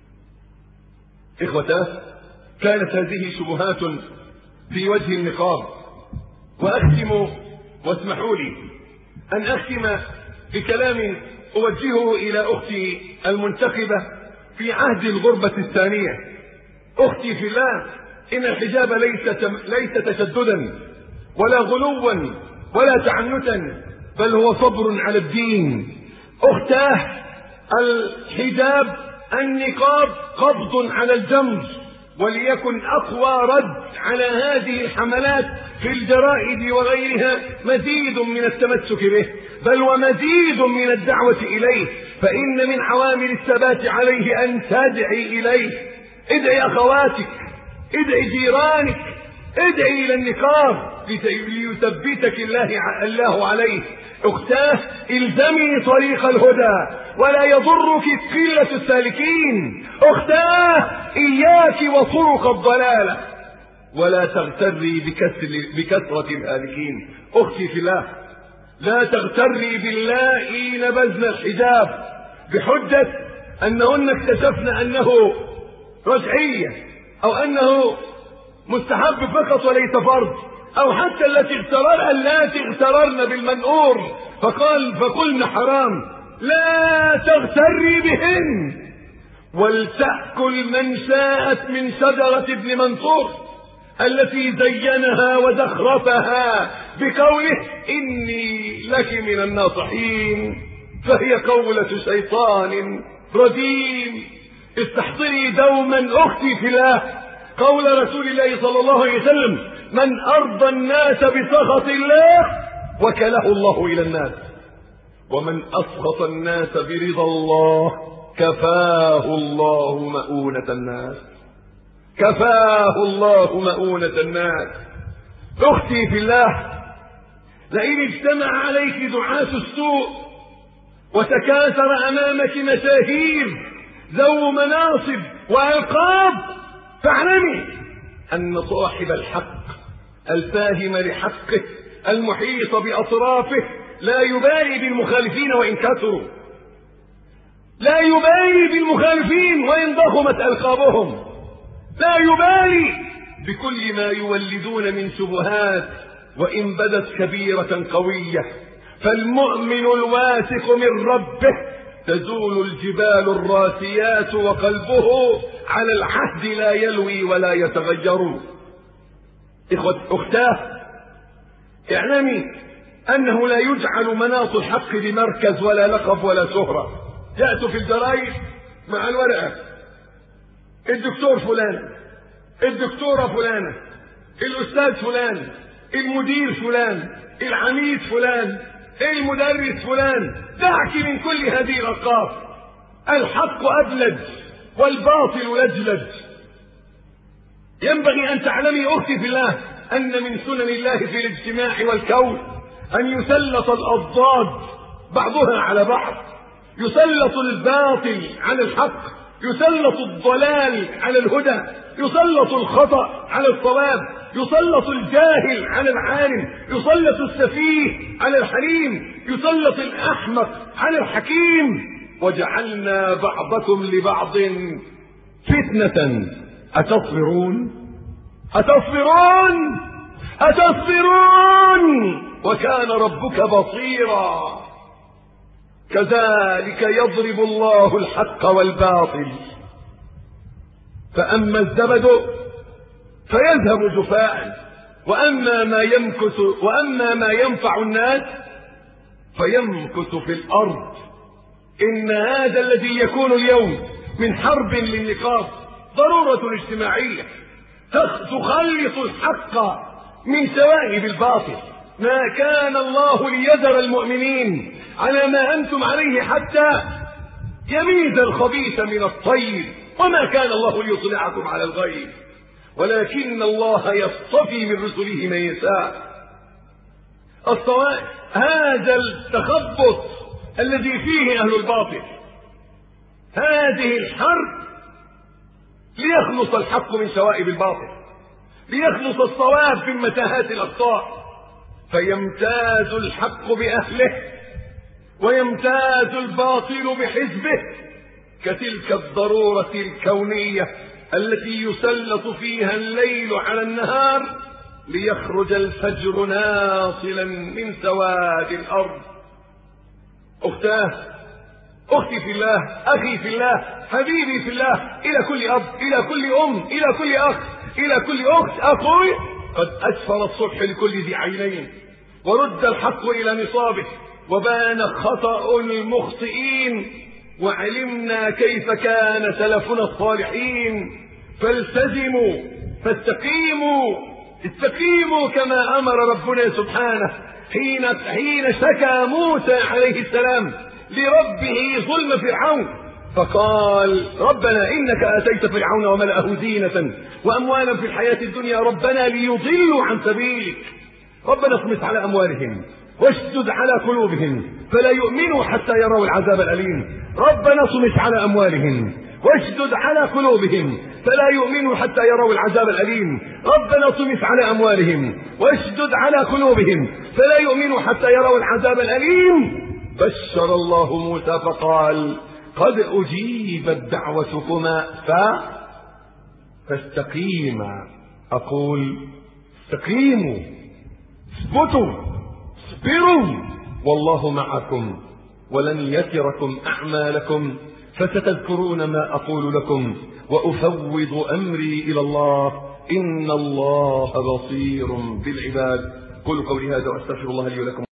إخوتاه كانت هذه شبهات في وجه النقاب. وأختم واسمحوا لي أن أختم بكلام أوجهه إلى أختي المنتخبة في عهد الغربة الثانية. أختي في الله إن الحجاب ليس ليس تشددا ولا غلوا ولا تعنتا بل هو صبر على الدين. أختاه الحجاب النقاب قبض على الجمر، وليكن أقوى رد على هذه الحملات في الجرائد وغيرها مزيد من التمسك به بل ومزيد من الدعوة إليه، فإن من عوامل الثبات عليه أن تدعي إليه. ادعي أخواتك، ادعي جيرانك، ادعي الى النقاب ليثبتك الله الله عليه. اختاه الزمي طريق الهدى ولا يضرك قلة السالكين. اختاه اياك وطرق الضلالة ولا تغتري بكثرة الهالكين. اختي في الله، لا تغتري بالله نبذن الحجاب بحجة انهن اكتشفن انه رجعية او انه مستحب فقط وليس فرض، او حتى التي اغتررن التي اغتررن بالمنؤور فقال فقلن حرام. لا تغتري بهن، ولتأكل من شاءت من شجرة ابن منصور التي زينها وزخرفها بقوله إني لك من الناصحين، فهي قولة شيطان رجيم. استحضري دوما أختي في الله قول رسول الله صلى الله عليه وسلم: من أرضى الناس بسخط الله وكله الله إلى الناس، ومن أسخط الناس برضا الله كفاه الله مؤونة الناس. كفاه الله مؤونة الناس. أختي في الله، لئن اجتمع عليك دعاة السوء وتكاثر أمامك مشاهير ذو مناصب وألقاب، فاعلمي أن صاحب الحق الفاهم لحقه المحيط بأطرافه لا يبالي بالمخالفين وإن كثروا، لا يبالي بالمخالفين وإن ضخمت ألقابهم، لا يبالي بكل ما يولدون من شبهات وإن بدت كبيرة قوية. فالمؤمن الواثق من ربه تزول الجبال الراسيات وقلبه على العهد لا يلوي ولا يتغير. إخوة أختاه، اعلمي أنه لا يجعل مناط الحق بمركز ولا لقب ولا شهرة. يأتوا في الجرائد مع الورقة: الدكتور فلان، الدكتورة فلانة، الأستاذ فلان، المدير فلان، العميد فلان، المدرس فلان. دعك من كل هذه الألقاب. الحق أبلج والباطل لجلج. ينبغي أن تعلمي أختي في الله أن من سنن الله في الاجتماع والكون أن يسلط الأضداد بعضها على بعض. يسلط الباطل على الحق، يسلط الضلال على الهدى، يسلط الخطأ على الصواب، يسلط الجاهل على العالم، يسلط السفيه على الحليم، يسلط الأحمق على الحكيم. وجعلنا بعضكم لبعض فتنة أتصبرون أتصبرون أتصبرون وكان ربك بصيرا. كذلك يضرب الله الحق والباطل، فأما الزبد فيذهب جفاء، وأما ما يمكث وأما ما ينفع الناس فيمكث في الأرض. إن هذا الذي يكون اليوم من حرب للنقاط ضرورة اجتماعية تخلص الحق من شوائب الباطل. ما كان الله ليذر المؤمنين على ما أنتم عليه حتى يميز الخبيث من الطيب، وما كان الله ليطلعكم على الغيب ولكن الله يصطفي من رسله من يشاء. الصواب هذا التخبط الذي فيه أهل الباطل، هذه الحرب ليخلص الحق من شوائب الباطل، ليخلص الصواب من متاهات الأخطاء، فيمتاز الحق بأهله ويمتاز الباطل بحزبه، كتلك الضرورة الكونية التي يسلط فيها الليل على النهار ليخرج الفجر ناصلا من سواد الأرض. أختاه، أختي في الله، أخي في الله، حبيبي في الله، إلى كل أب، إلى كل أم، إلى كل أخ، إلى كل أخت، أخوي، قد أسفر الصبح لكل ذي عينين، ورد الحق إلى نصابه، وبان خطأ المخطئين، وعلمنا كيف كان سلفنا الصالحين. فالتزموا فاستقيموا استقيموا كما أمر ربنا سبحانه حين حين شكى موسى عليه السلام لربه ظلم فرعون، فقال ربنا إنك آتيت فرعون وملأه زينة وأموالا في الحياة الدنيا ربنا ليضلوا عن سبيلك ربنا اطمس على أموالهم واشدد على قلوبهم فلا يؤمنوا حتى يروا العذاب الأليم ربنا اطمس على أموالهم واشدد على قلوبهم فلا يؤمنوا حتى يروا العذاب الأليم ربنا اطمس على أموالهم واشدد على قلوبهم فلا يؤمنوا حتى يروا العذاب الأليم. بشر الله موسى فقال قد أجيبت دعوتكما ف... فاستقيما. أقول استقيموا اثبتوا اصبروا والله معكم ولن يتركم أعمالكم فستذكرون ما أقول لكم وأفوض أمري إلى الله إن الله بصير بالعباد. قولوا قولي هذا وأستغفر الله لي ولكم.